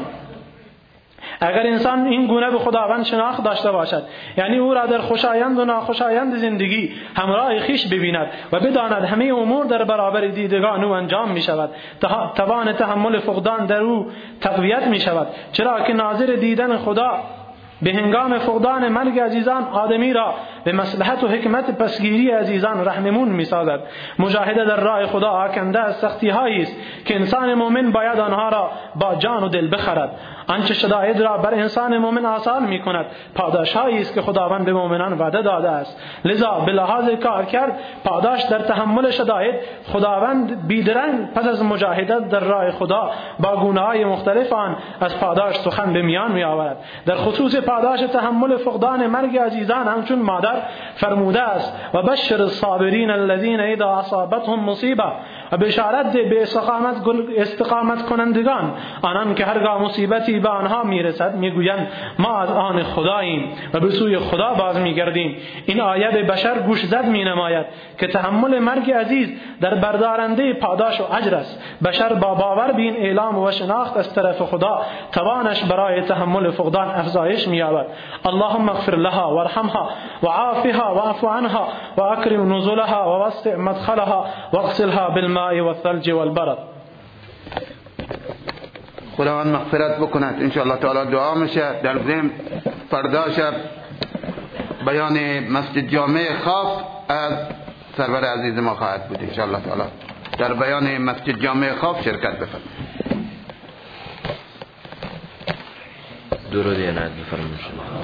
اگر انسان این گونه به خداوند شناخت داشته باشد، یعنی او را در خوشایند و ناخوشایند زندگی همراه خویش ببیند و بداند همه امور در برابر دیدگان او انجام می شود، توان تحمل فقدان در او تقویت می شود، چرا که ناظر دیدن خدا به هنگام فقدان مرگ عزیزان آدمی را به مصلحت و حکمت پسگیری عزیزان رهنمون می سازد. مجاهده در راه خدا آکنده از سختی هایی است که انسان مومن باید آنها را با جان و دل بخرد. آنچه شدائد را بر انسان مومن آسان می کند پاداش هایی است که خداوند به مومنان وعده داده است. لذا به لحاظ کار کرد پاداش در تحمل شدائد، خداوند بیدرنگ پس از مجاهدت در راه خدا با گونه‌های مختلف آن از پاداش سخن به میان می آورد. در خصوص پاداش تحمل فقدان مرگ عزیزان همچون مادر فرموده است و بشر الصابرین الذین اذا اصابتهم مصیبه، و بشارت ده به استقامت کنندگان آنان که هرگاه مصیبتی به آنها میرسد میگویند ما از آن خداییم و به سوی خدا باز میگردیم. این آیه به بشر گوش زد مینماید که تحمل مرگ عزیز در بردارنده پاداش و اجر است. بشر با باور به این اعلام و شناخت از طرف خدا توانش برای تحمل فقدان افزایش می‌یابد. اللهم اغفر لها وارحمها وعافها واعف عنها واكرم نزلها ووسع مدخلها واغسلها بالماء والثلج والبرد. خداوند مغفرت بکند. ان شاء الله تعالی دعا میشه. در ضمن فردا شب بیان مسجد جامع خاص از سرور عزیز ما خواهد بود. ان شاء الله تعالی در بیان مسجد جامع خاص شرکت بفرمایید. درود عنایت بفرمایید.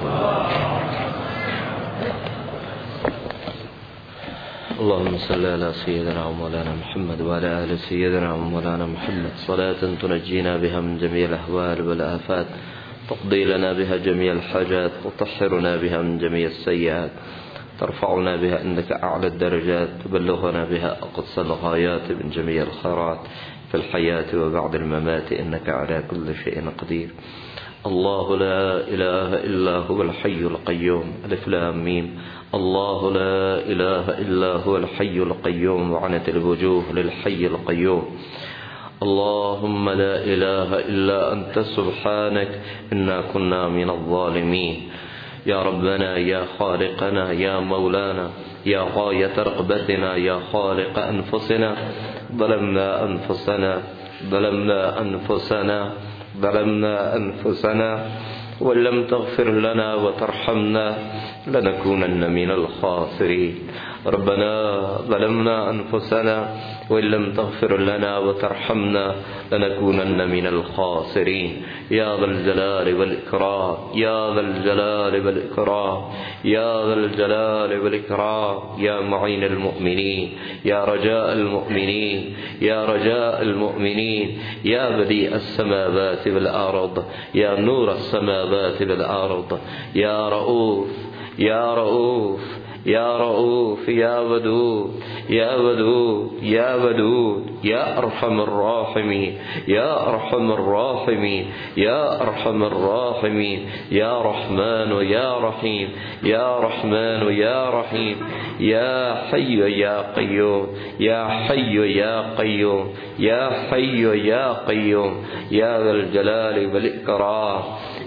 اللهم صل على سيدنا ومولانا محمد وعلى آل سيدنا ومولانا محمد صلاة تنجينا بها من جميع الأحوال والآفات، تقضي لنا بها جميع الحاجات، وتطهرنا بها من جميع السيئات، ترفعنا بها عندك أعلى الدرجات، تبلغنا بها أقصى الغايات من جميع الخيرات في الحياة وبعد الممات، إنك على كل شيء قدير. الله لا إله إلا هو الحي القيوم. ألف لام ميم. الله لا إله إلا هو الحي القيوم وعنت الوجوه للحي القيوم. اللهم لا إله إلا أنت سبحانك إنا كنا من الظالمين. يا ربنا يا خالقنا يا مولانا يا غاية رغبتنا يا خالق أنفسنا، ظلمنا أنفسنا ظلمنا أنفسنا ظلمنا أنفسنا وإن لم تغفر لنا وترحمنا لنكونن من الخاسرين. ربنا ظلمنا أنفسنا وإن لم تغفر لنا وترحمنا لنكونن من الخاسرين. يا ذا الجلال والإكرام يا ذا الجلال والإكرام يا ذا الجلال والإكرام. يا معين المؤمنين يا رجاء المؤمنين يا رجاء المؤمنين يا بديع السماوات والأرض يا نور السماوات والأرض يا رؤوف يا رؤوف يا رؤوف يا ودود يا ودود يا ودود يا أرحم الراحمين يا أرحم الراحمين يا أرحم الراحمين يا رحمن يا رحيم يا رحمن يا رحيم يا حي يا قيوم يا حي يا قيوم يا حي يا قيوم يا ذا الجلال والإكرام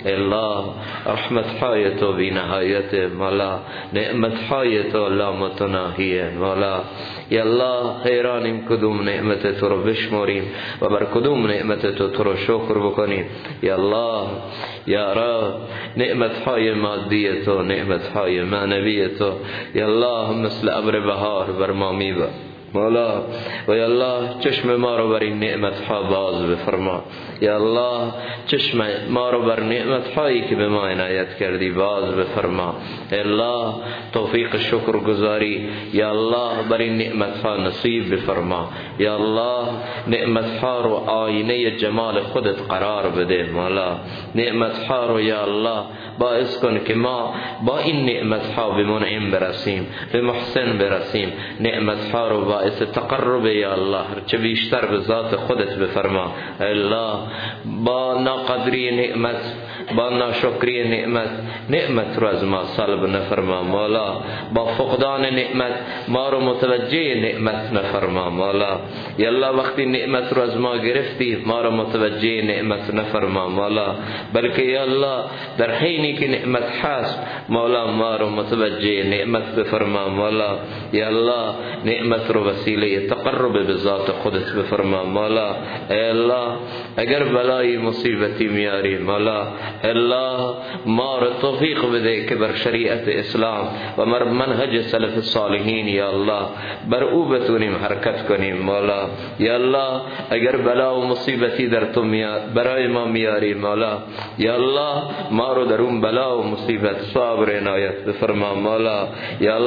الله رحمتهای تو بی نهایت مولا، نعمتهای تو لا متناهیه مولا. یا الله حیرانیم کدوم نعمت تو رو بشماریم و بر کدوم نعمت تو رو شکر بکنیم. یا الله یا رب نعمتهای مادی تو، نعمتهای معنوی تو یا الله مثل ابر بهار بر ما میبار مولا. و یا الله چشم ما رو بر این نعمتها باز بفرما. یا الله چشم ما رو بر نعمتهایی که به ما عنایت کردی باز بفرما. یا الله توفیق شکر گزاری یا الله بر این نعمتها نصیب بفرما. یا الله نعمتها رو آینه جمال خودت قرار بده مولا. نعمتها رو یا الله باعث کن که ما با این نعمتها به منعم برسیم، به محسن برسیم. نعمتها رو باعث تقرب یا الله هرچه بیشتر به ذات خودت بفرما. الله با ناقدری نعمت، با ناشکری نعمت رو از ما سلب نفرما مولا. با فقدان نعمت ما رو متوجه نعمت نفرما مولا. یا الله وقتی نعمت رو از ما گرفتی ما رو متوجه نعمت نفرما مولا، بلکه یا الله در حینی که نعمت هست مولا ما رو متوجه نعمت بفرما مولا. یا الله نعمت رو وسیله تقرب به ذات خودت بفرما مولا. ای الله اگر بلای مصیبتی میاری مولا، الله ما رو توفیق بده که بر شریعت اسلام و بر منهج سلف صالحین یا الله بر او بتونیم حرکت کنیم مولا. یا الله اگر بلا و مصیبتی در تو برای ما میاری مولا، یا الله ما رو در اون بلا و مصیبت صبر عنایت بفرما مولا. یا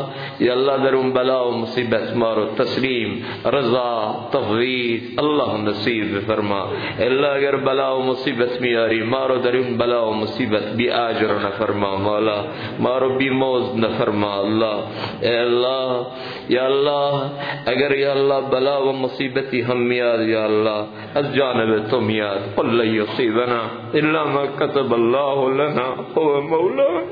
الله در اون بلا و مصیبت ما رو تسلیم، رضا، تفویض الله نصیب بفرما. الا اگر بلا و مصیبت میاری ما رو در اون بلا و مصیبت بی اجر نفرما مولا، ما رو بی مزد نفرما الله. الله یا الله اگر یا الله بلا و مصیبتی هم میاد یا الله از جانب تو میاد. قل لن یصیبنا الا ما كتب الله لنا هو مولانا.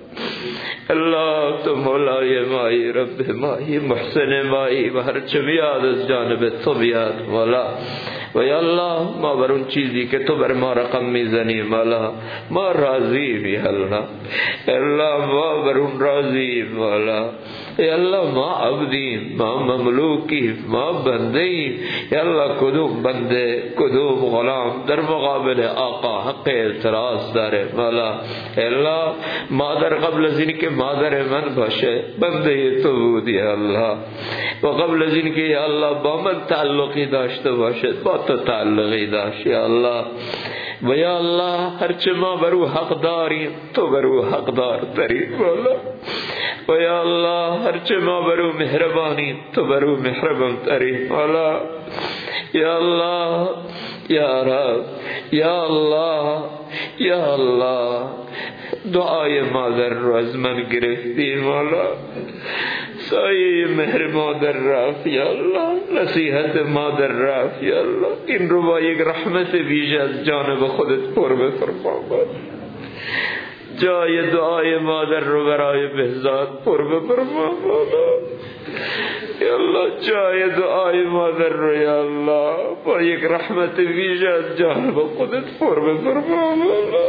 الله تو مولای مایی، رب مایی، محسن مایی و هر چه بیاد از جانب تو بیاد مولا. و یا الله ما بر اون چیزی که تو بر ما رقم میزنی مولا ما راضیم یا الله. الله ما بر اون راضیم مولا. یا الله ما عبدیم، ما مملوکیم، ما بندهیم. یا الله کدوم بنده کدوم غلام در مقابل آقا حق اعتراض داره مولا. یا الله مادر قبل از این که مادر من باشه بنده تو بود یا الله، و قبل از این که یا الله با من تعلقی داشته باشه با تو تعلقی داشت یا الله. و یا الله هرچه ما برو حق داریم تو برو حق دار تری مولا. و یا الله هرچه ما برو مهربانیم تو برو مهربان تری مولا. یا الله یا رب یا الله یا الله دعای مادر رو از من گرفتی مولا، سایه مهر مادر رفت یا الله، نصیحت مادر رفت یا الله. این رو با یک رحمت ویژه از جانب خودت پر بفرما مولا. جای دعای مادر رو برای بهزاد پر بفرما مولا. یا الله جای دعای مادر رو یا الله با یک رحمت ویژه از جانب خودت پر بفرما مولا.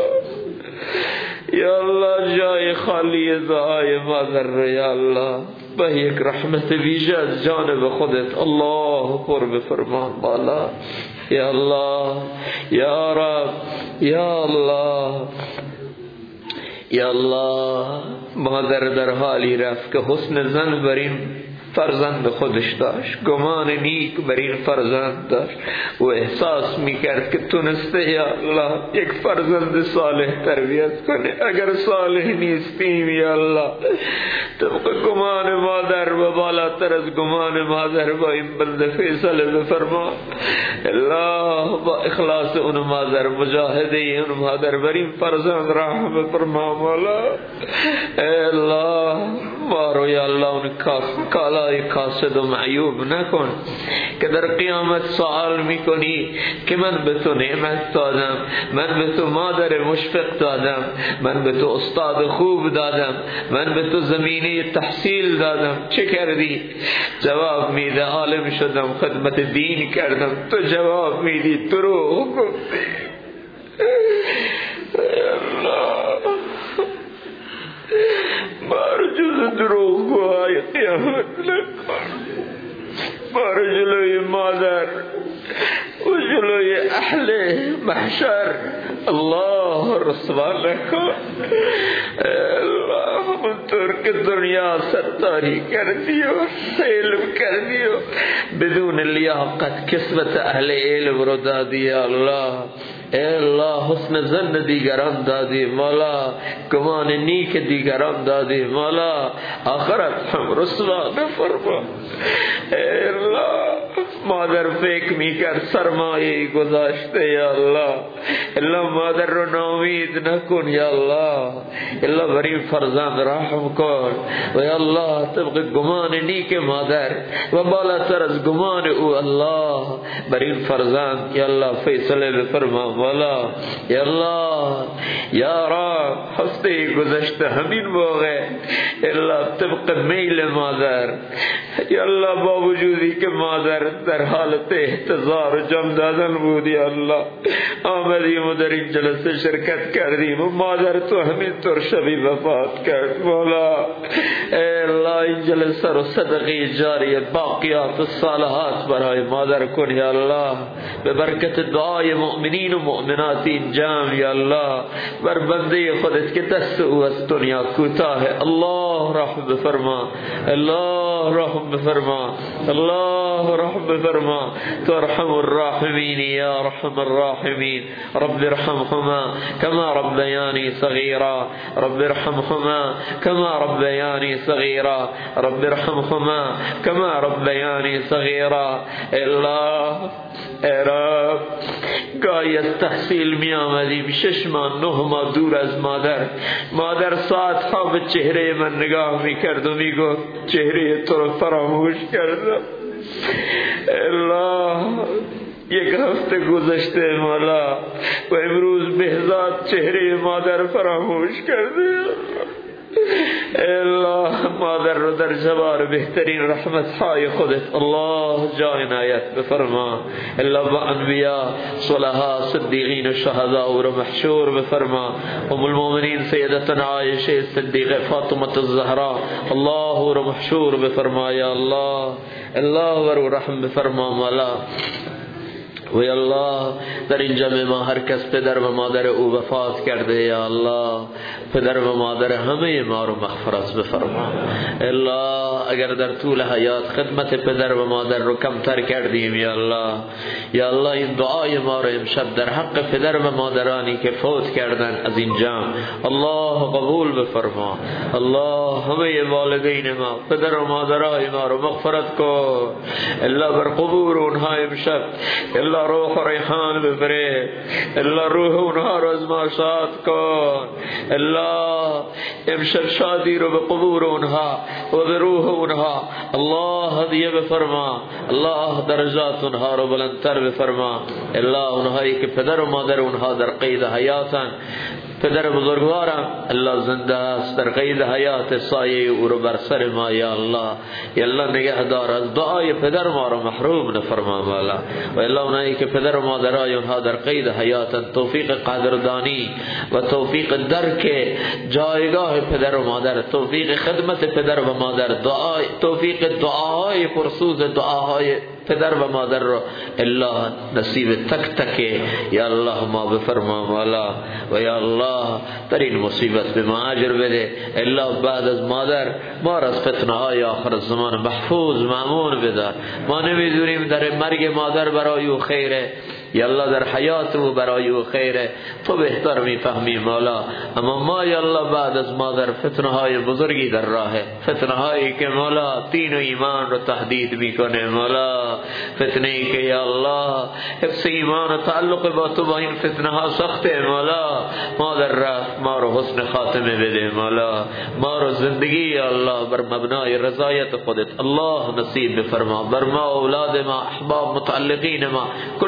یا الله جای خالی دعای مادر رو یا الله با یک رحمت ویژه از جانب خودت الله پر بفرما مولا. یا الله یا رب یا الله یا الله مادر در حالی رفت که حسن زن بر این فرزند خودش داشت، گمان نیک بر این فرزند داشت و احساس میکرد که تونسته یا الله یک فرزند صالح تربیت کنه. اگر صالح نیستیم یا الله طبق گمان مادر و بالاتر از گمان مادر با این بنده فیصله بفرما. الله با اخلاص اون مادر، مجاهده اون مادر بر این فرزند رحم بفرما مولا. الله ما رو یا الله اون کالای کاسد و معیوب نکن که در قیامت سوال میکنی که من به تو نعمت دادم، من به تو مادر مشفق دادم، من به تو استاد خوب دادم، من به تو زمینه تحصیل دادم، چه کردی؟ جواب میده عالم شدم، خدمت دین کردم. تو جواب میدی دروغ گفتی. مارو جز دروغ گوهای قیامت نکن، مارو جلوی مادر و جلوی اهل محشر الله رسوا نکن. اللہ منطور کہ دنیا ستاری کر دیو، علم کر دیو، بدون لیاقت کسبت اہل علم رو دا دیا اللہ. اے اللہ حسن ظن دیگران دادی مولا، گمان نیک دیگران دادی مولا، آخرت ہم رسوا نہ فرما. اے اللہ مادر فیک می کر سرمایه گذاشته یا اللہ، اللہ مادر رو ناامید نکن یا اللہ، اللہ بری فرزند رحم کن و یا اللہ طبق گمان نیک مادر و بالاتر از گمان او اللہ بری فرزند یا اللہ فیصله بفرما مولا. یا اللہ یا رب ہفتے گذشتہ ہمین موقع اللہ طبق میل مادر یا اللہ باوجودی کہ مادر در حالت احتضار جم دادن بود یا اللہ آمدیم و در این جلسه شرکت کردیم و مادر تو همین طور شبی وفات کرد مولا. اے اللہ این جلسه رو صدقی جاری باقیات الصالحات برای مادر کن یا اللہ، به برکت دعای مؤمنین و مؤمنات این جمع یا اللہ، بر بنده خودت که دست او از دنیا کوتاه اللہ رحم بفرما، اللہ رحم بفرما، اللہ رحم بفرما. تو ارحم الراحمین یا ارحم الراحمین. رب ارحمهما كما ربياني صغيرا، رب ارحمهما كما ربياني صغيرا، رب ارحمهما كما ربياني صغيرا. اللہ اے رب گاهی از تحصیل می آمدیم 6 ماه 9 ماه دور از مادر ساعتها به چهره من نگاه می کرد و می گفت چهره تو رو فراموش کردم. اللہ یک هفته گذشته مولا و امروز بهزاد چهره مادر فراموش کرده. اے اللہ مادر رو در جوار بہترین رحمت های خودت اللہ جای عنایت بفرما. اللہ با انبیاء صلحاء صدیقین و شہداء رو محشور بفرما. ام المومنین سیدتنا عائشہ صدیقہ فاطمہ الزہرا اللہ رو محشور بفرما یا اللہ، اللہ رو رحم بفرما مولا. وی اللہ در این جمع ما هر کس پدر و مادر او وفات کرده یا اللہ پدر و مادر همه ما رو مغفرت بفرما. اللہ اگر در طول حیات خدمت پدر و مادر رو کمتر کردیم یا اللہ این دعای ما رو امشب در حق پدر و مادرانی که فوت کردن از این جمع اللہ قبول بفرما. اللہ همه والدین ما پدر و مادرای ما رو مغفرت کن. اللہ بر قبور اونها امشب اللہ روح ریحان ببره، اللہ روح اونها رو از ما شاد کن. اللہ امشب شادی رو به قبور اونها و به روح اونها اللہ هدیه بفرما. اللہ درجات اونها رو بلندتر بفرما. اللہ اونهایی که پدر و مادر اونها در قید حیاتن، پدر بزرگوارم اللہ زنده است در قید حیات سایه او رو بر سر ما یا اللہ. یا اللہ نگهدار از دعای پدر ما رو محروم نفرما مولا. و اللہ اونایی که پدر و مادرای اونها در قید حیاتن توفیق قدردانی و توفیق درک جایگاه پدر و مادر، توفیق خدمت پدر و مادر، توفیق دعاهای پرسوز دعاهای پدر و مادر رو اللہ نصیب تک تک یا اللہ ما بفرما مولا. و یا اللہ در این مصیبت به ما اجر بده. اللہ بعد از مادر ما را از فتنه های آخر الزمان محفوظ مامون بدار. ما نمیدونیم در مرگ مادر برای او خیره یا اللہ در حیات او برای او خیره، تو بهتر میفهمی مولا. اما ما یا اللہ بعد از مادر فتنه های بزرگی در راهه، فتنه هایی که مولا دین و ایمان رو تهدید میکنه مولا، فتنه ای که یا اللہ حفظ ایمان و تعلق با تو با این فتنه ها سخته مولا. ما در راه ما رو حسن خاتمه بده مولا. ما رو زندگی یا اللہ بر مبنای رضایت خودت اللہ نصیب بفرما. بر ما اولاد ما احباب متعلقین ما کل امت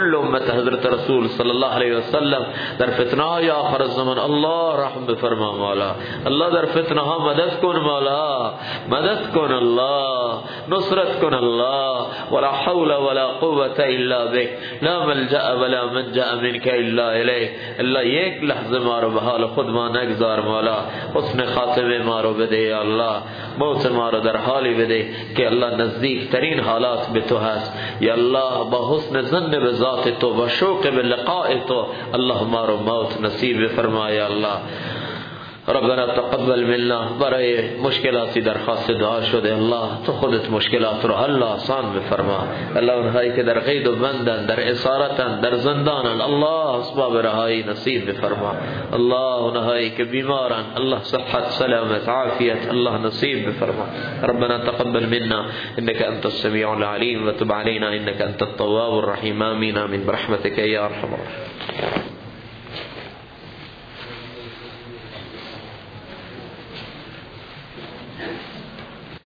سیرت حضرت رسول صلی الله علیه و سلم در فتنه های آخر الزمان الله رحم بفرما مولا. الله در فتنه ها مدد کن مولا، مدد کن الله، نصرت کن الله. ولا حول ولا قوة الا بك، لا ملجأ ولا منجأ منك الا الیک. الله یک لحظه ما رو به حال خود ما نگذار مولا، حسن خاتمه ما رو بده یا الله، موت ما رو در حالی بده که الله نزدیک ترین حالات به تو هست یا الله. با حسن ظن به ذات تو و شوق به لقاء تو الله ما رو موت نصیب بفرما یا الله. ربنا تقبل منا. برای مشکلاتی درخواست دعا شده الله، تو خودت مشکلات رو الله آسان بفرما. الله اونهایی که در قید و بندن، در اسارتن، در زندانن الله اسباب رهایی نصیب بفرما. الله اونهایی که بیمارن الله صحت سلامت عافیت الله نصیب بفرما. ربنا تقبل منا انك انت السميع العليم وتب علينا انك انت التواب الرحيم. آمين آمين برحمتك يا ارحم الراحمين.